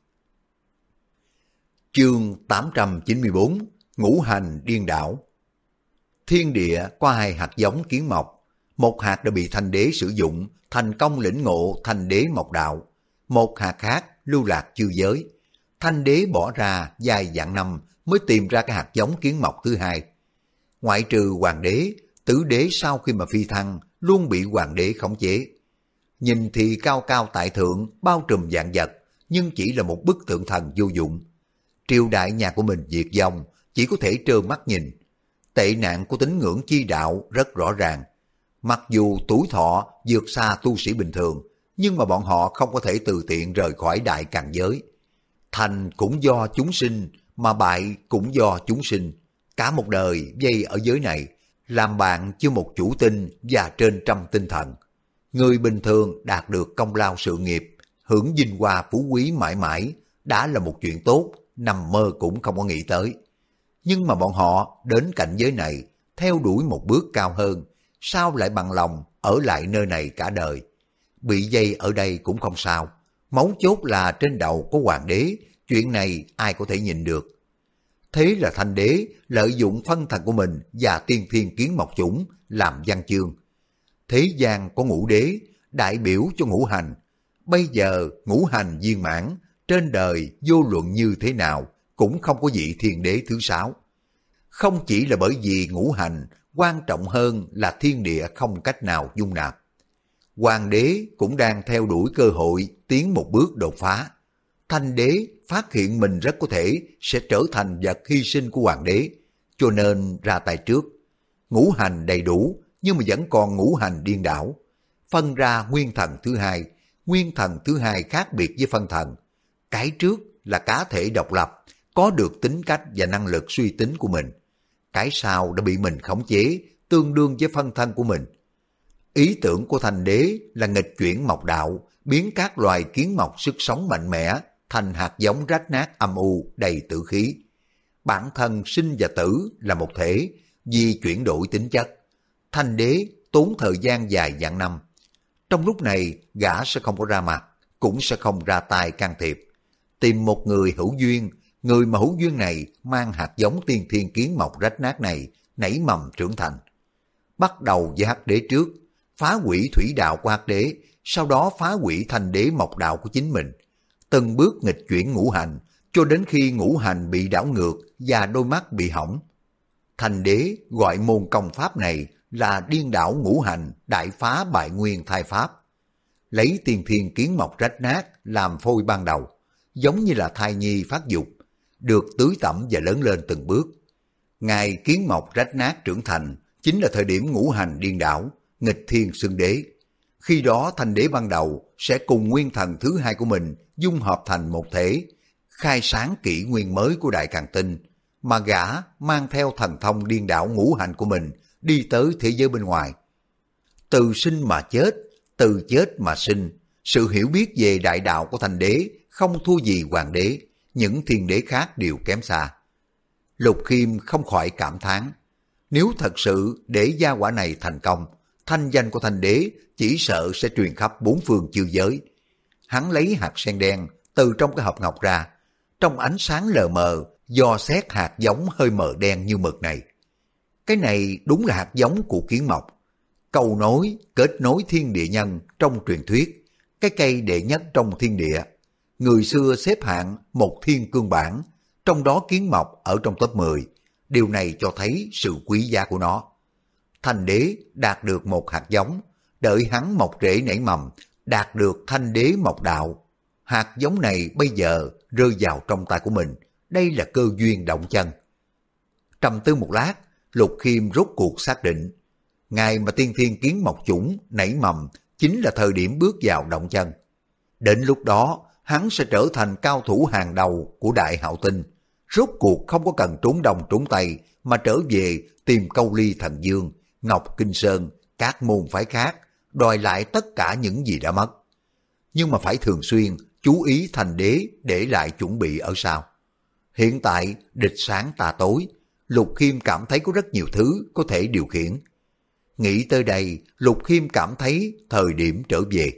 Chương 894 Ngũ hành điên đảo. Thiên địa có hai hạt giống kiến mộc, một hạt đã bị Thanh Đế sử dụng thành công lĩnh ngộ Thanh Đế mộc đạo, một hạt khác lưu lạc chư giới. Thanh Đế bỏ ra vài vạn năm mới tìm ra cái hạt giống kiến mộc thứ hai. Ngoại trừ Hoàng đế, tứ đế sau khi mà phi thăng luôn bị Hoàng đế khống chế. Nhìn thì cao cao tại thượng, bao trùm vạn vật, nhưng chỉ là một bức tượng thần vô dụng. Triều đại nhà của mình diệt vong, chỉ có thể trơ mắt nhìn. Tệ nạn của tín ngưỡng chi đạo rất rõ ràng. Mặc dù tuổi thọ vượt xa tu sĩ bình thường, nhưng mà bọn họ không có thể từ tiện rời khỏi đại càn giới. Thành cũng do chúng sinh, mà bại cũng do chúng sinh. Cả một đời dây ở giới này, làm bạn chưa một chủ tinh và trên trăm tinh thần. Người bình thường đạt được công lao sự nghiệp, hưởng vinh hoa phú quý mãi mãi, đã là một chuyện tốt, nằm mơ cũng không có nghĩ tới. Nhưng mà bọn họ đến cảnh giới này, theo đuổi một bước cao hơn, sao lại bằng lòng ở lại nơi này cả đời? Bị dây ở đây cũng không sao, mấu chốt là trên đầu có Hoàng đế, chuyện này ai có thể nhìn được. Thế là Thanh Đế lợi dụng phân thần của mình và tiên thiên kiến mộc chủng làm văn chương. Thế gian có ngũ đế, đại biểu cho ngũ hành. Bây giờ ngũ hành viên mãn, trên đời vô luận như thế nào cũng không có vị thiên đế thứ sáu. Không chỉ là bởi vì ngũ hành, quan trọng hơn là thiên địa không cách nào dung nạp. Hoàng đế cũng đang theo đuổi cơ hội tiến một bước đột phá. Thanh Đế phát hiện mình rất có thể sẽ trở thành vật hy sinh của Hoàng đế, cho nên ra tay trước. Ngũ hành đầy đủ, nhưng mà vẫn còn ngũ hành điên đảo. Phân ra nguyên thần thứ hai, nguyên thần thứ hai khác biệt với phân thần. Cái trước là cá thể độc lập, có được tính cách và năng lực suy tính của mình. Cái sau đã bị mình khống chế, tương đương với phân thân của mình. Ý tưởng của Thanh Đế là nghịch chuyển mộc đạo, biến các loài kiến mộc sức sống mạnh mẽ thành hạt giống rách nát âm u đầy tử khí. Bản thân sinh và tử là một thể, vì chuyển đổi tính chất. Thanh Đế tốn thời gian dài vạn năm. Trong lúc này, gã sẽ không có ra mặt, cũng sẽ không ra tay can thiệp. Tìm một người hữu duyên, người mà hữu duyên này mang hạt giống tiên thiên kiến mộc rách nát này nảy mầm trưởng thành. Bắt đầu với Hắc Đế trước, phá hủy thủy đạo của Hắc Đế, sau đó phá hủy Thanh Đế mộc đạo của chính mình. Từng bước nghịch chuyển ngũ hành, cho đến khi ngũ hành bị đảo ngược và đôi mắt bị hỏng. Thanh Đế gọi môn công pháp này là điên đảo ngũ hành đại phá bại nguyên thai pháp. Lấy tiên thiên kiến mộc rách nát làm phôi ban đầu, giống như là thai nhi phát dục, được tưới tẩm và lớn lên từng bước. Ngày kiến mộc rách nát trưởng thành chính là thời điểm ngũ hành điên đảo, nghịch thiên xưng đế. Khi đó Thanh Đế ban đầu sẽ cùng nguyên thần thứ hai của mình dung hợp thành một thể, khai sáng kỷ nguyên mới của Đại Càn Tinh, mà gã mang theo thần thông điên đảo ngũ hành của mình đi tới thế giới bên ngoài. Từ sinh mà chết, từ chết mà sinh, sự hiểu biết về đại đạo của Thanh Đế không thua gì Hoàng Đế, những thiên đế khác đều kém xa. Lục Khiêm không khỏi cảm thán, nếu thật sự để gia quả này thành công, thanh danh của Thanh Đế chỉ sợ sẽ truyền khắp bốn phương chư giới. Hắn lấy hạt sen đen từ trong cái hộp ngọc ra, trong ánh sáng lờ mờ dò xét hạt giống hơi mờ đen như mực này. Cái này đúng là hạt giống của kiến mộc, cầu nối kết nối thiên địa nhân trong truyền thuyết, cái cây đệ nhất trong thiên địa. Người xưa xếp hạng một thiên cương bản, trong đó kiến mộc ở trong top 10. Điều này cho thấy sự quý giá của nó. Thanh Đế đạt được một hạt giống, đợi hắn mọc rễ nảy mầm, đạt được Thanh Đế mộc đạo. Hạt giống này bây giờ rơi vào trong tay của mình, đây là cơ duyên động chân. Trầm tư một lát, Lục Khiêm rốt cuộc xác định, ngày mà tiên thiên kiến mộc chủng nảy mầm chính là thời điểm bước vào động chân. Đến lúc đó, hắn sẽ trở thành cao thủ hàng đầu của Đại Hạo Tinh, rốt cuộc không có cần trốn đông trốn tây mà trở về tìm Câu Ly Thần Dương, Ngọc Kinh Sơn, các môn phái khác, đòi lại tất cả những gì đã mất. Nhưng mà phải thường xuyên chú ý Thanh Đế để lại chuẩn bị ở sau. Hiện tại địch sáng tà tối, Lục Khiêm cảm thấy có rất nhiều thứ có thể điều khiển. Nghĩ tới đây, Lục Khiêm cảm thấy thời điểm trở về.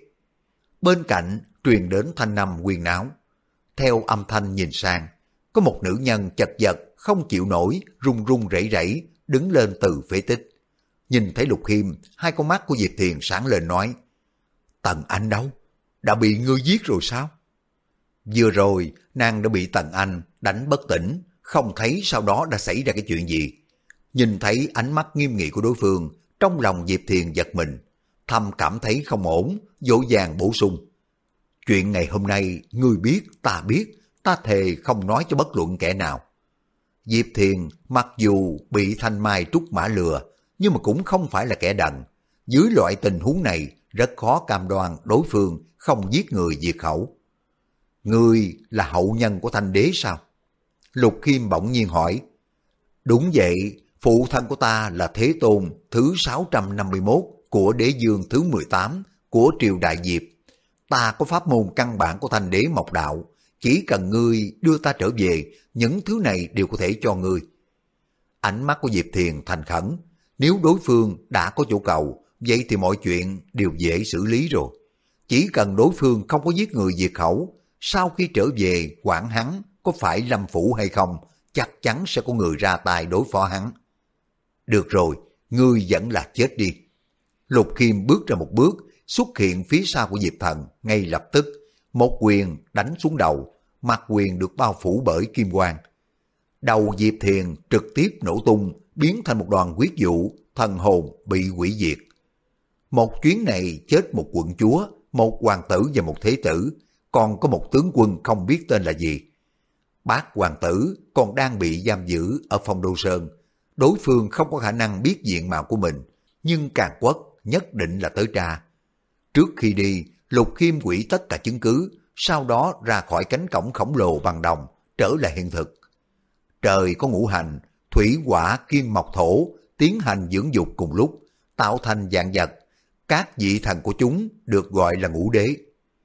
Bên cạnh truyền đến thanh âm huyên náo. Theo âm thanh nhìn sang, có một nữ nhân chật vật không chịu nổi, run run rẩy rẩy đứng lên từ phế tích. Nhìn thấy Lục Khiêm, hai con mắt của Diệp Thiền sáng lên nói, Tần Anh đâu? Đã bị ngươi giết rồi sao? Vừa rồi, nàng đã bị Tần Anh đánh bất tỉnh, không thấy sau đó đã xảy ra cái chuyện gì. Nhìn thấy ánh mắt nghiêm nghị của đối phương, trong lòng Diệp Thiền giật mình, thầm cảm thấy không ổn, vội vàng bổ sung. Chuyện ngày hôm nay, ngươi biết, ta thề không nói cho bất luận kẻ nào. Diệp Thiền mặc dù bị Thanh Mai trúc mã lừa, nhưng mà cũng không phải là kẻ đần. Dưới loại tình huống này, rất khó cam đoan đối phương không giết người diệt khẩu. Ngươi là hậu nhân của Thanh Đế sao? Lục Khiêm bỗng nhiên hỏi. Đúng vậy, phụ thân của ta là Thế Tôn thứ 651 của Đế Dương thứ 18 của triều Đại Diệp. Ta có pháp môn căn bản của Thanh Đế mộc đạo, chỉ cần ngươi đưa ta trở về, những thứ này đều có thể cho ngươi. Ánh mắt của Diệp Thiền thành khẩn, nếu đối phương đã có chỗ cầu, vậy thì mọi chuyện đều dễ xử lý rồi. Chỉ cần đối phương không có giết người diệt khẩu, sau khi trở về quản hắn có phải Lâm Phủ hay không, chắc chắn sẽ có người ra tay đối phó hắn. Được rồi, ngươi vẫn là chết đi. Lục Khiêm bước ra một bước, xuất hiện phía sau của Diệp Thần, ngay lập tức, một quyền đánh xuống đầu, mặt quyền được bao phủ bởi kim quang. Đầu Diệp Thiền trực tiếp nổ tung, biến thành một đoàn huyết vụ, thần hồn bị hủy diệt. Một chuyến này chết một quận chúa, một hoàng tử và một thế tử, còn có một tướng quân không biết tên là gì. Bác hoàng tử còn đang bị giam giữ ở Phong Đô Sơn, đối phương không có khả năng biết diện mạo của mình, nhưng Càn Quốc nhất định là tới tra. Trước khi đi, Lục Khiêm hủy tất cả chứng cứ, sau đó ra khỏi cánh cổng khổng lồ bằng đồng, trở lại hiện thực. Trời có ngũ hành, thủy hỏa kim mộc thổ, tiến hành dưỡng dục cùng lúc, tạo thành vạn vật. Các vị thần của chúng được gọi là ngũ đế.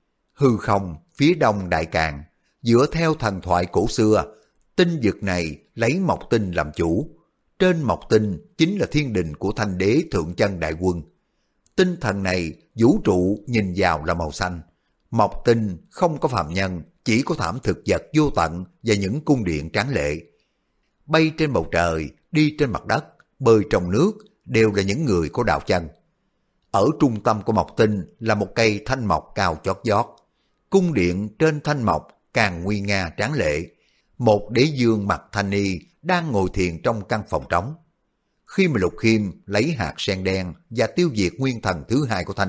Hư không, phía đông đại càn, dựa theo thần thoại cổ xưa, tinh vực này lấy mộc tinh làm chủ. Trên mộc tinh chính là thiên đình của thanh đế thượng chân đại quân. Tinh thần này, vũ trụ nhìn vào là màu xanh. Mộc tinh không có phàm nhân, chỉ có thảm thực vật vô tận và những cung điện tráng lệ. Bay trên bầu trời, đi trên mặt đất, bơi trong nước đều là những người có đạo chân. Ở trung tâm của mộc tinh là một cây thanh mộc cao chót vót. Cung điện trên thanh mộc càng nguy nga tráng lệ. Một đế dương mặc thanh y đang ngồi thiền trong căn phòng trống. Khi mà Lục Khiêm lấy hạt sen đen và tiêu diệt nguyên thần thứ hai của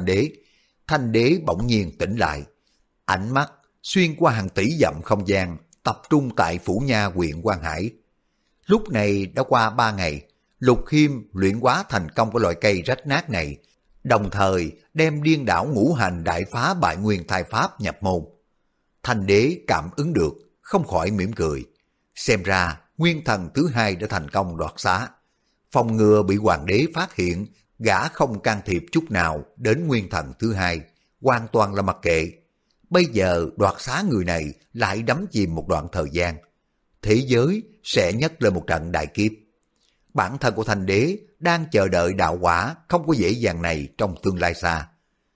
thanh đế bỗng nhiên tỉnh lại. Ánh mắt xuyên qua hàng tỷ dặm không gian, tập trung tại Phủ Nha huyện Quang Hải. Lúc này đã qua 3 ngày, Lục Khiêm luyện hóa thành công của loại cây rách nát này, đồng thời đem điên đảo ngũ hành đại phá bại nguyên thai pháp nhập môn. Thanh đế cảm ứng được, không khỏi mỉm cười. Xem ra nguyên thần thứ hai đã thành công đoạt xá. Phòng ngừa bị hoàng đế phát hiện, gã không can thiệp chút nào đến nguyên thần thứ hai, hoàn toàn là mặc kệ. Bây giờ đoạt xá người này lại đắm chìm một đoạn thời gian. Thế giới sẽ nhấc lên một trận đại kiếp. Bản thân của thanh đế đang chờ đợi đạo quả không có dễ dàng này trong tương lai xa.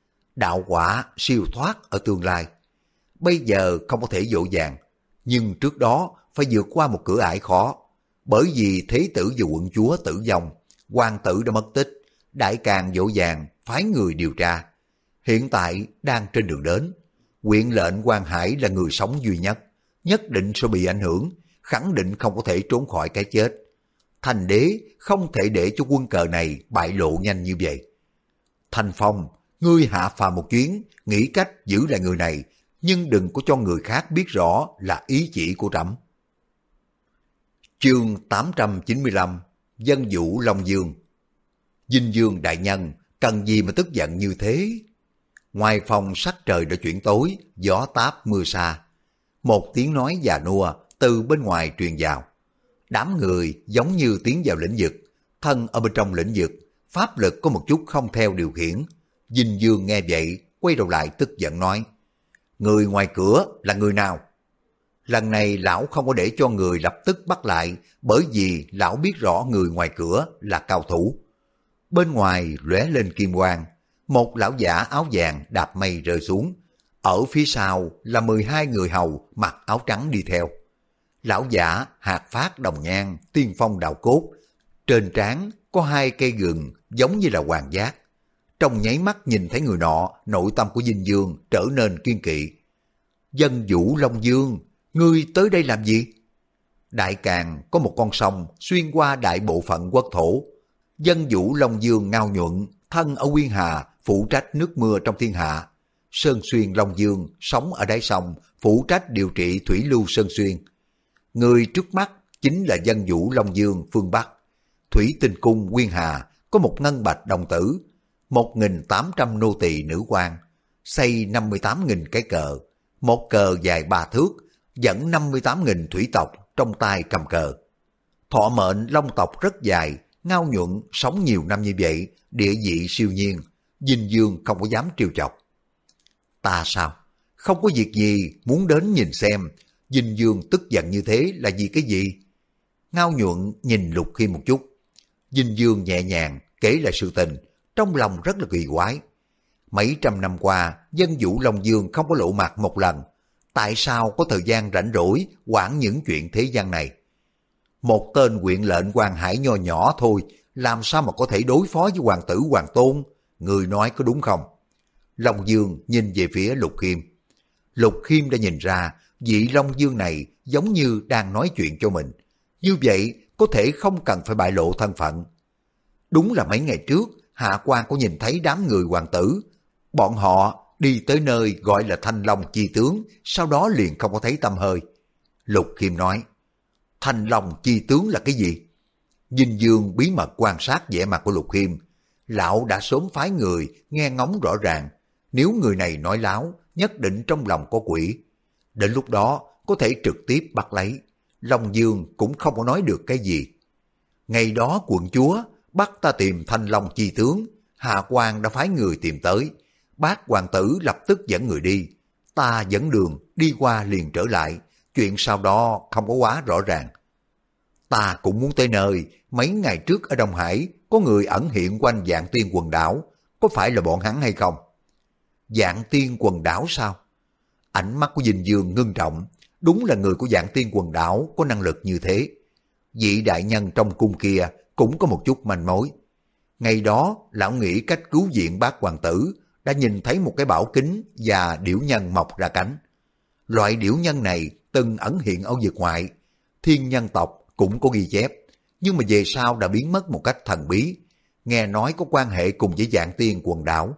Đạo quả siêu thoát ở tương lai. Bây giờ không có thể dỗ dàng, nhưng trước đó phải vượt qua một cửa ải khó. Bởi vì thế tử và quận chúa tử vong, hoàng tử đã mất tích, đại càng dỗ dàng phái người điều tra. Hiện tại đang trên đường đến. Huyện lệnh Quang Hải là người sống duy nhất định sẽ bị ảnh hưởng, khẳng định không có thể trốn khỏi cái chết. Thành đế không thể để cho quân cờ này bại lộ nhanh như vậy. Thành Phong, ngươi hạ phàm một chuyến, nghĩ cách giữ lại người này, nhưng đừng có cho người khác biết rõ là ý chỉ của trẫm. Chương 895 Dân vũ Long Dương. Dinh Dương đại nhân, cần gì mà tức giận như thế? Ngoài phòng sắc trời đã chuyển tối, gió táp mưa xa. Một tiếng nói già nua từ bên ngoài truyền vào. Đám người giống như tiến vào lĩnh vực, thân ở bên trong lĩnh vực, pháp lực có một chút không theo điều khiển. Dinh Dương nghe vậy, quay đầu lại tức giận nói: người ngoài cửa là người nào? Lần này lão không có để cho người lập tức bắt lại, bởi vì lão biết rõ người ngoài cửa là cao thủ. Bên ngoài lóe lên kim quang, một lão giả áo vàng đạp mây rơi xuống. Ở phía sau là 12 người hầu mặc áo trắng đi theo. Lão giả hạt phát đồng nhan, tiên phong đạo cốt. Trên trán có 2 cây gừng giống như là hoàng giác. Trong nháy mắt nhìn thấy người nọ, nội tâm của Dinh Dương trở nên kiên kỵ. Dân vũ Long Dương, ngươi tới đây làm gì? Đại Càn có một con sông xuyên qua đại bộ phận quốc thổ. Dân vũ Long Dương ngao nhuận, thân ở Nguyên Hà, phụ trách nước mưa trong thiên hạ. Sơn Xuyên Long Dương sống ở đáy sông, phụ trách điều trị thủy lưu Sơn Xuyên. Người trước mắt chính là Dân vũ Long Dương phương Bắc. Thủy Tinh Cung Nguyên Hà có một ngân bạch đồng tử, 1.800 nô tỳ nữ quan, xây 58.000 cái cờ, một cờ dài 3 thước, dẫn 58.000 thủy tộc trong tay cầm cờ. Thọ mệnh long tộc rất dài, ngao nhuận sống nhiều năm như vậy, địa vị siêu nhiên, Dinh Dương không có dám trêu chọc. Ta sao? Không có việc gì muốn đến nhìn xem. Dinh Dương tức giận như thế là vì cái gì? Ngao nhuận nhìn Lục Khiêm một chút. Dinh Dương nhẹ nhàng kể lại sự tình, trong lòng rất là kỳ quái. Mấy trăm năm qua, Dân vũ Long Dương không có lộ mặt một lần. Tại sao có thời gian rảnh rỗi quản những chuyện thế gian này? Một tên huyện lệnh Quang Hải nho nhỏ thôi, làm sao mà có thể đối phó với hoàng tử hoàng tôn? Người nói có đúng không? Long Dương nhìn về phía Lục Khiêm. Lục Khiêm đã nhìn ra vị Long Dương này giống như đang nói chuyện cho mình. Như vậy có thể không cần phải bại lộ thân phận. Đúng là mấy ngày trước, hạ quan có nhìn thấy đám người hoàng tử. Bọn họ đi tới nơi gọi là Thanh Long Chi Tướng, sau đó liền không có thấy tăm hơi. Lục Khiêm nói: Thanh Long Chi Tướng là cái gì? Dinh Dương bí mật quan sát vẻ mặt của Lục Khiêm. lão đã sớm phái người nghe ngóng rõ ràng, nếu người này nói láo, nhất định trong lòng có quỷ. Đến lúc đó có thể trực tiếp bắt lấy, Long Dương cũng không có nói được cái gì. Ngày đó quận chúa bắt ta tìm Thanh Long chi tướng, Hạ Quan đã phái người tìm tới, bác hoàng tử lập tức dẫn người đi, ta dẫn đường đi qua liền trở lại, chuyện sau đó không có quá rõ ràng. Ta cũng muốn tới nơi, mấy ngày trước ở Đông Hải có người ẩn hiện quanh Vạn Tiên quần đảo, có phải là bọn hắn hay không? Vạn Tiên quần đảo sao? Ánh mắt của Dinh Dương ngưng trọng, đúng là người của Vạn Tiên quần đảo có năng lực như thế. Vị đại nhân trong cung kia cũng có một chút manh mối. Ngày đó, lão nghĩ cách cứu viện bác hoàng tử, đã nhìn thấy một cái bảo kính và điểu nhân mọc ra cánh. Loại điểu nhân này từng ẩn hiện ở vực ngoại, thiên nhân tộc cũng có ghi chép, nhưng mà về sau đã biến mất một cách thần bí, nghe nói có quan hệ cùng với Vạn Tiên quần đảo.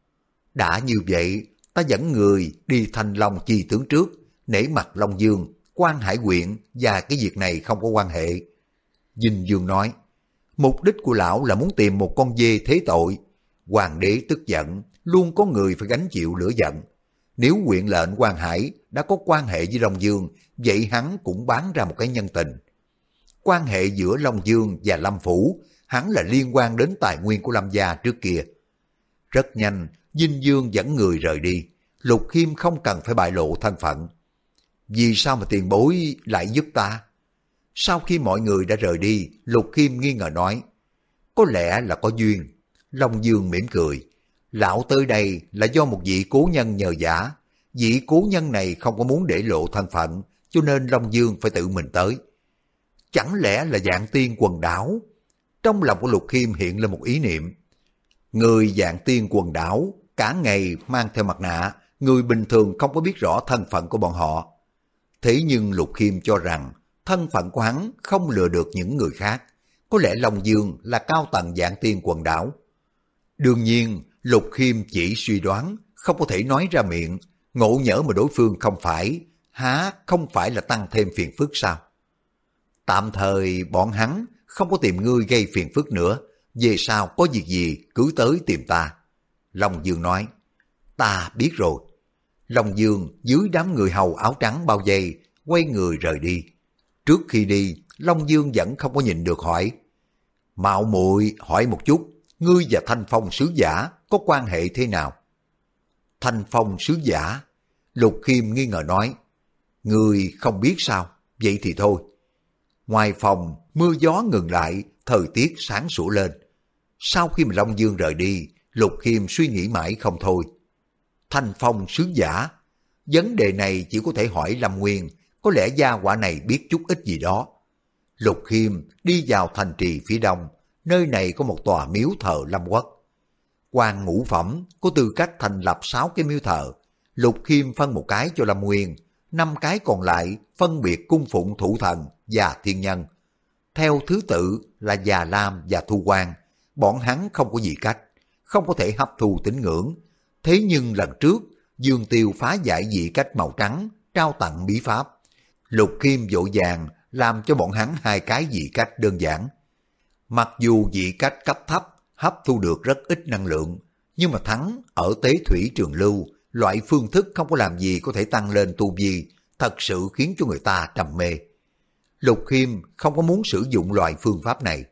Đã như vậy, ta dẫn người đi Thanh Long chi tướng trước, nể mặt Long Dương, Quan Hải huyện và cái việc này không có quan hệ. Dinh Dương nói, mục đích của lão là muốn tìm một con dê thế tội. Hoàng đế tức giận, luôn có người phải gánh chịu lửa giận. Nếu huyện lệnh Quan Hải đã có quan hệ với Long Dương, vậy hắn cũng bán ra một cái nhân tình. Quan hệ giữa Long Dương và Lâm Phủ, hắn là liên quan đến tài nguyên của Lâm gia trước kia. Rất nhanh, Dinh Dương dẫn người rời đi, Lục Khiêm không cần phải bại lộ thân phận. Vì sao mà tiền bối lại giúp ta? Sau khi mọi người đã rời đi, Lục Khiêm nghi ngờ nói, có lẽ là có duyên. Long Dương mỉm cười, lão tới đây là do một vị cố nhân nhờ vả. Vị cố nhân này không có muốn để lộ thân phận, cho nên Long Dương phải tự mình tới. Chẳng lẽ là Vạn Tiên quần đảo? Trong lòng của Lục Khiêm hiện lên một ý niệm. Người Vạn Tiên quần đảo cả ngày mang theo mặt nạ, người bình thường không có biết rõ thân phận của bọn họ. Thế nhưng Lục Khiêm cho rằng thân phận của hắn không lừa được những người khác. Có lẽ Long Dương là cao tầng Vạn Tiên quần đảo. Đương nhiên, Lục Khiêm chỉ suy đoán, không có thể nói ra miệng. Ngộ nhỡ mà đối phương không phải, há không phải là tăng thêm phiền phức sao? Tạm thời bọn hắn không có tìm ngươi gây phiền phức nữa, về sau có việc gì cứ tới tìm ta. Long Dương nói, ta biết rồi. Long Dương dưới đám người hầu áo trắng bao vây, quay người rời đi. Trước khi đi, Long Dương vẫn không có nhịn được hỏi, mạo muội hỏi một chút, ngươi và Thanh Phong sứ giả có quan hệ thế nào? Thanh Phong sứ giả? Lục Khiêm nghi ngờ nói, ngươi không biết sao? Vậy thì thôi. Ngoài phòng, mưa gió ngừng lại, thời tiết sáng sủa lên. Sau khi mà Long Dương rời đi, Lục Khiêm suy nghĩ mãi không thôi. Thanh Phong sứ giả? Vấn đề này chỉ có thể hỏi Lâm Nguyên, có lẽ gia hỏa này biết chút ít gì đó. Lục Khiêm đi vào thành trì phía đông, nơi này có một tòa miếu thờ Lâm Quốc. Quan ngũ phẩm có tư cách thành lập 6 cái miếu thờ. Lục Khiêm phân một cái cho Lâm Nguyên, 5 cái còn lại phân biệt cung phụng thủ thần và thiên nhân. Theo thứ tự là Già Lam và Thu Quan, bọn hắn không có gì cách, không có thể hấp thu tín ngưỡng. Thế nhưng lần trước, Dương Tiêu phá giải dị cách màu trắng, trao tặng bí pháp. Lục Khiêm vội vàng làm cho bọn hắn 2 cái dị cách đơn giản. Mặc dù dị cách cấp thấp, hấp thu được rất ít năng lượng, nhưng mà thắng ở tế thủy trường lưu, loại phương thức không có làm gì có thể tăng lên tu vi, thật sự khiến cho người ta trầm mê. Lục Khiêm không có muốn sử dụng loại phương pháp này.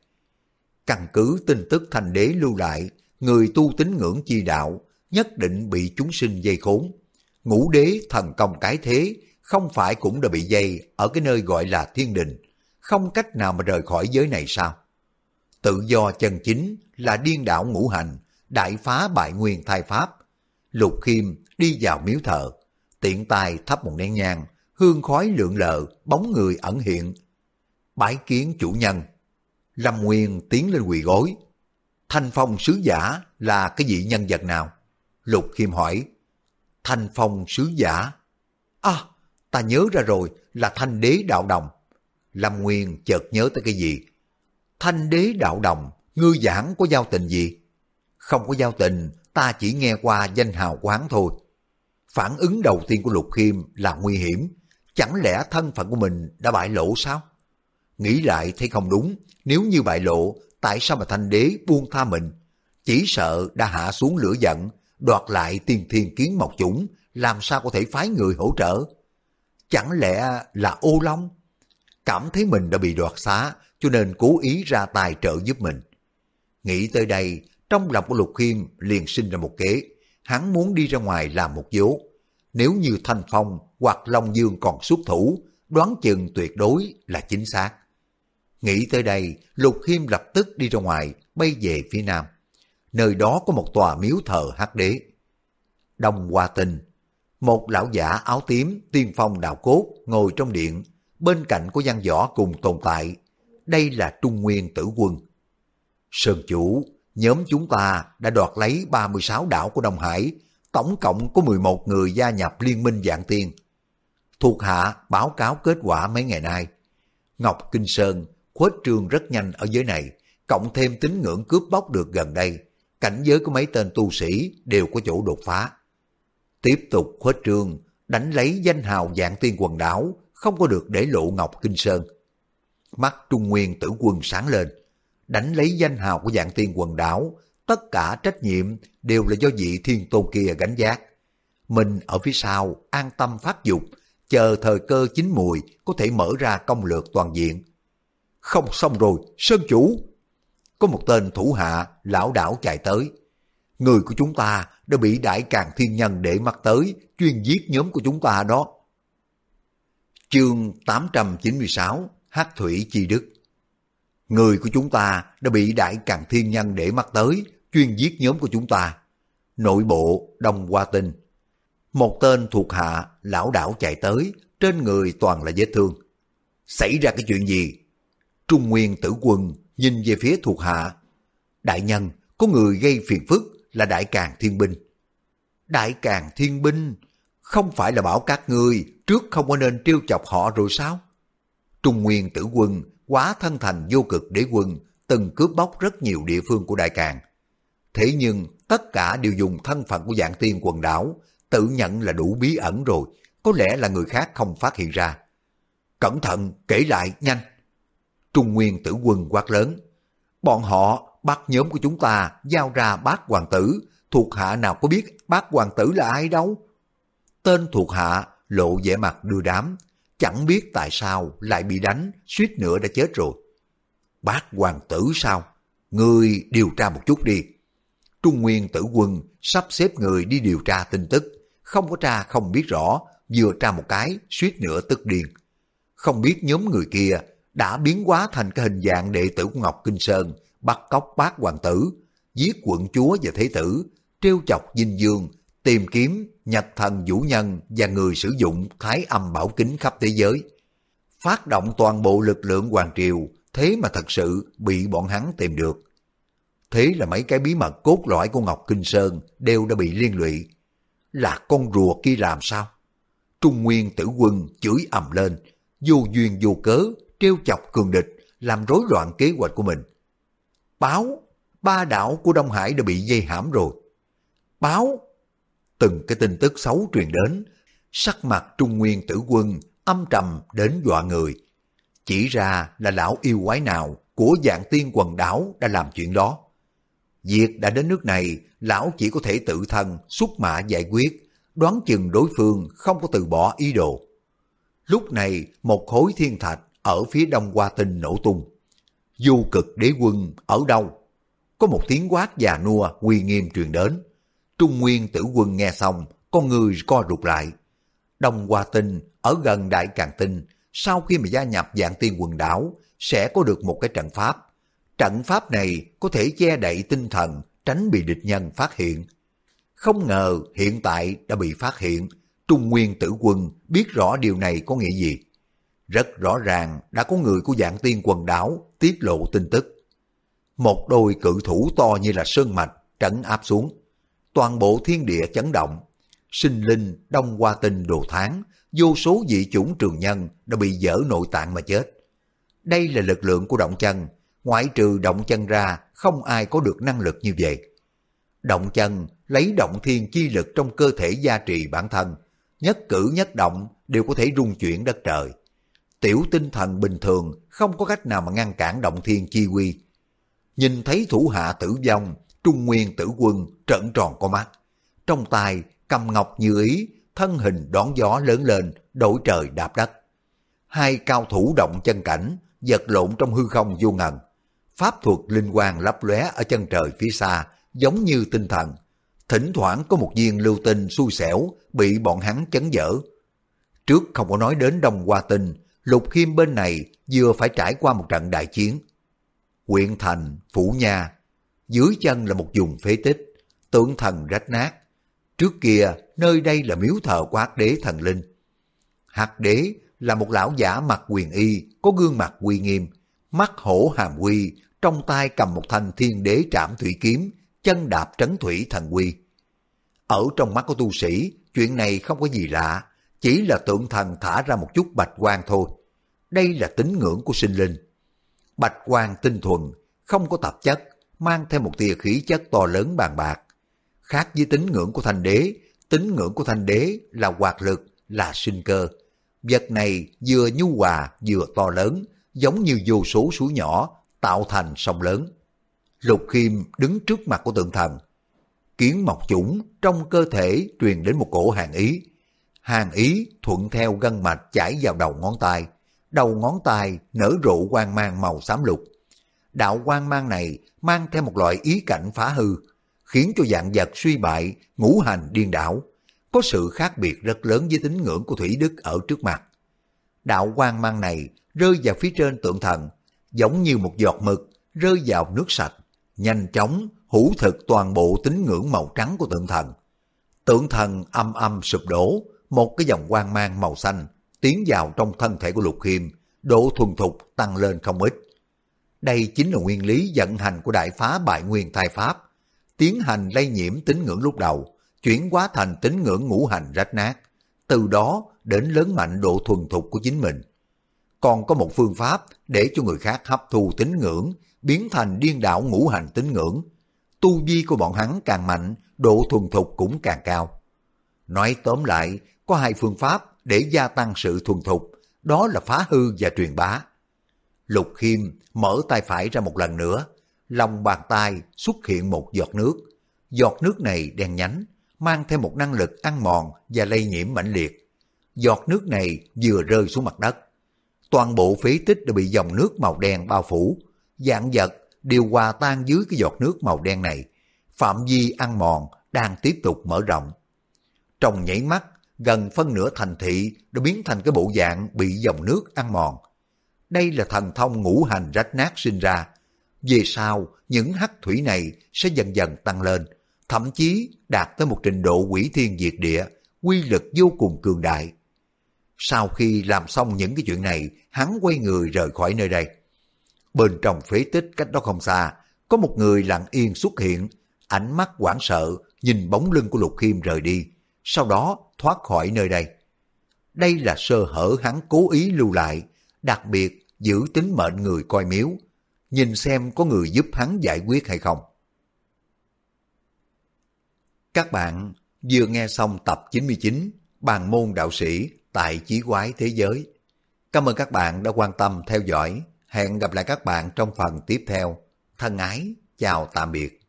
Căn cứ tin tức thành đế lưu lại, người tu tín ngưỡng chi đạo nhất định bị chúng sinh dây khốn. Ngũ đế thần công cái thế không phải cũng đã bị dây ở cái nơi gọi là thiên đình, không cách nào mà rời khỏi giới này sao? Tự do chân chính là điên đảo ngũ hành, đại phá bại nguyên thai pháp. Lục Khiêm đi vào miếu thờ, tiện tay thắp một nén nhang, hương khói lượn lờ, bóng người ẩn hiện. Bái kiến chủ nhân. Lâm Nguyên tiến lên quỳ gối. Thanh Phong sứ giả là cái vị nhân vật nào? Lục Khiêm hỏi. Thanh Phong sứ giả? À, ta nhớ ra rồi, là Thanh đế đạo đồng. Lâm Nguyên chợt nhớ tới cái gì? Thanh đế đạo đồng, ngươi và hắn có giao tình gì? Không có giao tình, ta chỉ nghe qua danh hào của hắn thôi. Phản ứng đầu tiên của Lục Khiêm là nguy hiểm. Chẳng lẽ thân phận của mình đã bại lộ sao? Nghĩ lại thấy không đúng, nếu như bại lộ, tại sao mà Thanh đế buông tha mình? chỉ sợ đã hạ xuống lửa giận, đoạt lại tiên thiên kiến mộc chủng, làm sao có thể phái người hỗ trợ? Chẳng lẽ là Ô Long? Cảm thấy mình đã bị đoạt xá, cho nên cố ý ra tài trợ giúp mình. Nghĩ tới đây, trong lòng của Lục Khiêm liền sinh ra một kế, hắn muốn đi ra ngoài làm một vố. Nếu như Thanh Phong hoặc Long Dương còn xuất thủ, đoán chừng tuyệt đối là chính xác. Nghĩ tới đây, Lục Khiêm lập tức đi ra ngoài, bay về phía nam. Nơi đó có một tòa miếu thờ Hắc Đế. Đông Hoa Tinh, một lão giả áo tím tiên phong đạo cốt ngồi trong điện, bên cạnh có văn võ cùng tồn tại. Đây là Trung Nguyên Tử Quân. Sơn chủ, nhóm chúng ta đã đoạt lấy 36 đảo của Đông Hải, tổng cộng có 11 người gia nhập liên minh Vạn Tiên. Thuộc hạ báo cáo kết quả mấy ngày nay. Ngọc Kinh Sơn khuếch trương rất nhanh ở giới này, cộng thêm tín ngưỡng cướp bóc được gần đây, cảnh giới của mấy tên tu sĩ đều có chỗ đột phá. Tiếp tục khuếch trương, đánh lấy danh hào Vạn Tiên quần đảo, không có được để lộ Ngọc Kinh Sơn. Mắt Trung Nguyên Tử Quân sáng lên, đánh lấy danh hào của Vạn Tiên quần đảo, tất cả trách nhiệm đều là do vị thiên tôn kia gánh vác. Mình ở phía sau an tâm phát dục, chờ thời cơ chín mùi có thể mở ra công lược toàn diện. Không xong rồi, Sơn chủ! Có một tên thủ hạ lão đảo chạy tới. Người của chúng ta đã bị Đại Càn Thiên Nhân để mắt tới, chuyên giết nhóm của chúng ta đó. Chương 896 Hắc Thủy Chi Đức. Người của chúng ta đã bị Đại Càn Thiên Nhân để mắt tới, chuyên giết nhóm của chúng ta. Nội bộ Đông Hoa Tinh. Một tên thuộc hạ lão đảo chạy tới, trên người toàn là vết thương. Xảy ra cái chuyện gì? Trung Nguyên Tử Quân nhìn về phía thuộc hạ. Đại nhân, có người gây phiền phức là Đại Càn Thiên Binh. Đại Càn Thiên Binh? Không phải là bảo các ngươi trước không có nên trêu chọc họ rồi sao? Trung Nguyên Tử Quân quá thân thành vô cực đế quân, từng cướp bóc rất nhiều địa phương của Đại Càn. Thế nhưng tất cả đều dùng thân phận của Vạn Tiên quần đảo, tự nhận là đủ bí ẩn rồi, có lẽ là người khác không phát hiện ra. Cẩn thận, kể lại, nhanh! Trung Nguyên Tử Quân quát lớn. Bọn họ bắt nhóm của chúng ta giao ra Bát Hoàng Tử, thuộc hạ nào có biết Bát Hoàng Tử là ai đâu? Tên thuộc hạ lộ vẻ mặt đưa đám, chẳng biết tại sao lại bị đánh, suýt nữa đã chết rồi. Bát Hoàng Tử sao? Ngươi điều tra một chút đi. Trung Nguyên Tử Quân sắp xếp người đi điều tra tin tức, không có tra không biết rõ, vừa tra một cái, suýt nữa tức điên. Không biết nhóm người kia đã biến hóa thành cái hình dạng đệ tử của Ngọc Kinh Sơn, bắt cóc Bát Hoàng Tử, giết quận chúa và thế tử, trêu chọc dinh dương, tìm kiếm Nhật Thần Vũ Nhân và người sử dụng Thái Âm Bảo Kính khắp thế giới. Phát động toàn bộ lực lượng Hoàng Triều, thế mà thật sự bị bọn hắn tìm được. Thế là mấy cái bí mật cốt lõi của Ngọc Kinh Sơn đều đã bị liên lụy. Là con rùa kia làm sao? Trung Nguyên Tử Quân chửi ầm lên, vô duyên vô cớ, trêu chọc cường địch, làm rối loạn kế hoạch của mình. Báo, 3 đảo của Đông Hải đã bị dây hãm rồi. Báo, từng cái tin tức xấu truyền đến, sắc mặt Trung Nguyên Tử Quân âm trầm đến dọa người. Chỉ ra là lão yêu quái nào của Vạn Tiên quần đảo đã làm chuyện đó. Việc đã đến nước này, lão chỉ có thể tự thân xuất mã giải quyết, đoán chừng đối phương không có từ bỏ ý đồ. Lúc này, một khối thiên thạch ở phía Đông Hoa Tinh nổ tung. Vô cực đế quân ở đâu? Có một tiếng quát già nua uy nghiêm truyền đến. Trung Nguyên Tử Quân nghe xong, con người co rụt lại. Đông Hoa Tinh ở gần Đại Càn Tinh, sau khi mà gia nhập Vạn Tiên quần đảo, sẽ có được một cái trận pháp. Trận pháp này có thể che đậy tinh thần, tránh bị địch nhân phát hiện. Không ngờ hiện tại đã bị phát hiện, Trung Nguyên Tử Quân biết rõ điều này có nghĩa gì. Rất rõ ràng đã có người của Vạn Tiên quần đảo tiết lộ tin tức. Một đôi cự thủ to như là sơn mạch trấn áp xuống. Toàn bộ thiên địa chấn động. Sinh linh Đông Hoa Tinh đồ tháng, vô số dị chủng trường nhân đã bị dỡ nội tạng mà chết. Đây là lực lượng của Động Chân, ngoại trừ Động Chân ra không ai có được năng lực như vậy. Động Chân lấy động thiên chi lực trong cơ thể gia trì bản thân, nhất cử nhất động đều có thể rung chuyển đất trời. Tiểu tinh thần bình thường không có cách nào mà ngăn cản động thiên chi uy. Nhìn thấy thủ hạ tử vong, Trung Nguyên Tử Quân trợn tròn con mắt, trong tay cầm ngọc như ý, thân hình đón gió lớn lên, đổi trời đạp đất. Hai cao thủ động chân cảnh, vật lộn trong hư không vô ngần. Pháp thuật linh quang lấp lóe ở chân trời phía xa, giống như tinh thần. Thỉnh thoảng có một viên lưu tinh xui xẻo bị bọn hắn chấn vỡ. Trước không có nói đến Đông Hoa Tinh, Lục Khiêm bên này vừa phải trải qua một trận đại chiến. Huyện thành, Phủ Nha, dưới chân là một vùng phế tích, tượng thần rách nát. Trước kia, nơi đây là miếu thờ của Hắc Đế thần linh. Hắc Đế là một lão giả mặc quyền y, có gương mặt uy nghiêm, mắt hổ hàm uy, trong tay cầm một thanh Thiên Đế Trảm Thủy Kiếm, chân đạp trấn thủy thần uy. Ở trong mắt của tu sĩ, chuyện này không có gì lạ, chỉ là tượng thần thả ra một chút bạch quang thôi. Đây là tín ngưỡng của sinh linh. Bạch quang tinh thuần, không có tạp chất, mang theo một tia khí chất to lớn bàn bạc. Khác với tín ngưỡng của Thanh Đế, tín ngưỡng của Thanh Đế là hoạt lực, là sinh cơ. Vật này vừa nhu hòa vừa to lớn, giống như vô số suối nhỏ tạo thành sông lớn. Lục Khiêm đứng trước mặt của tượng thần. Kiến mọc chủng trong cơ thể truyền đến một cổ hàn ý. Hàn ý thuận theo gân mạch chảy vào đầu ngón tay. Đầu ngón tay nở rộ quang mang màu xám lục. Đạo quang mang này mang theo một loại ý cảnh phá hư, khiến cho vạn vật suy bại, ngũ hành điên đảo. Có sự khác biệt rất lớn với tín ngưỡng của Thủy Đức ở trước mặt. Đạo quang mang này rơi vào phía trên tượng thần, giống như một giọt mực rơi vào nước sạch, nhanh chóng hủ thực toàn bộ tín ngưỡng màu trắng của tượng thần. Tượng thần âm âm sụp đổ, một cái dòng quang mang màu xanh tiến vào trong thân thể của Lục Khiêm, độ thuần thục tăng lên không ít. Đây chính là nguyên lý vận hành của đại phá bại nguyên thai pháp, tiến hành lây nhiễm tín ngưỡng lúc đầu, chuyển hóa thành tín ngưỡng ngũ hành rách nát, từ đó đến lớn mạnh độ thuần thục của chính mình. Còn có một phương pháp để cho người khác hấp thu tín ngưỡng, biến thành điên đảo ngũ hành tín ngưỡng. Tu vi của bọn hắn càng mạnh, độ thuần thục cũng càng cao. Nói tóm lại, có hai phương pháp để gia tăng sự thuần thục, đó là phá hư và truyền bá. Lục Khiêm mở tay phải ra một lần nữa, lòng bàn tay xuất hiện một giọt nước. Giọt nước này đen nhánh, mang theo một năng lực ăn mòn và lây nhiễm mãnh liệt. Giọt nước này vừa rơi xuống mặt đất, toàn bộ phế tích đã bị dòng nước màu đen bao phủ, vạn vật đều hòa tan dưới cái giọt nước màu đen này. Phạm vi ăn mòn đang tiếp tục mở rộng. Trong nhảy mắt, gần phân nửa thành thị đã biến thành cái bộ dạng bị dòng nước ăn mòn. Đây là thần thông ngũ hành rách nát sinh ra. Về sau, những hắc thủy này sẽ dần dần tăng lên, thậm chí đạt tới một trình độ hủy thiên diệt địa, quy lực vô cùng cường đại. Sau khi làm xong những cái chuyện này, hắn quay người rời khỏi nơi đây. Bên trong phế tích cách đó không xa, có một người lặng yên xuất hiện, ánh mắt hoảng sợ, nhìn bóng lưng của Lục Khiêm rời đi, sau đó thoát khỏi nơi đây. Đây là sơ hở hắn cố ý lưu lại, đặc biệt giữ tính mệnh người coi miếu, nhìn xem có người giúp hắn giải quyết hay không. Các bạn vừa nghe xong tập 99 Bàn môn đạo sĩ tại Chí Quái Thế Giới. Cảm ơn các bạn đã quan tâm theo dõi. Hẹn gặp lại các bạn trong phần tiếp theo. Thân ái, chào tạm biệt.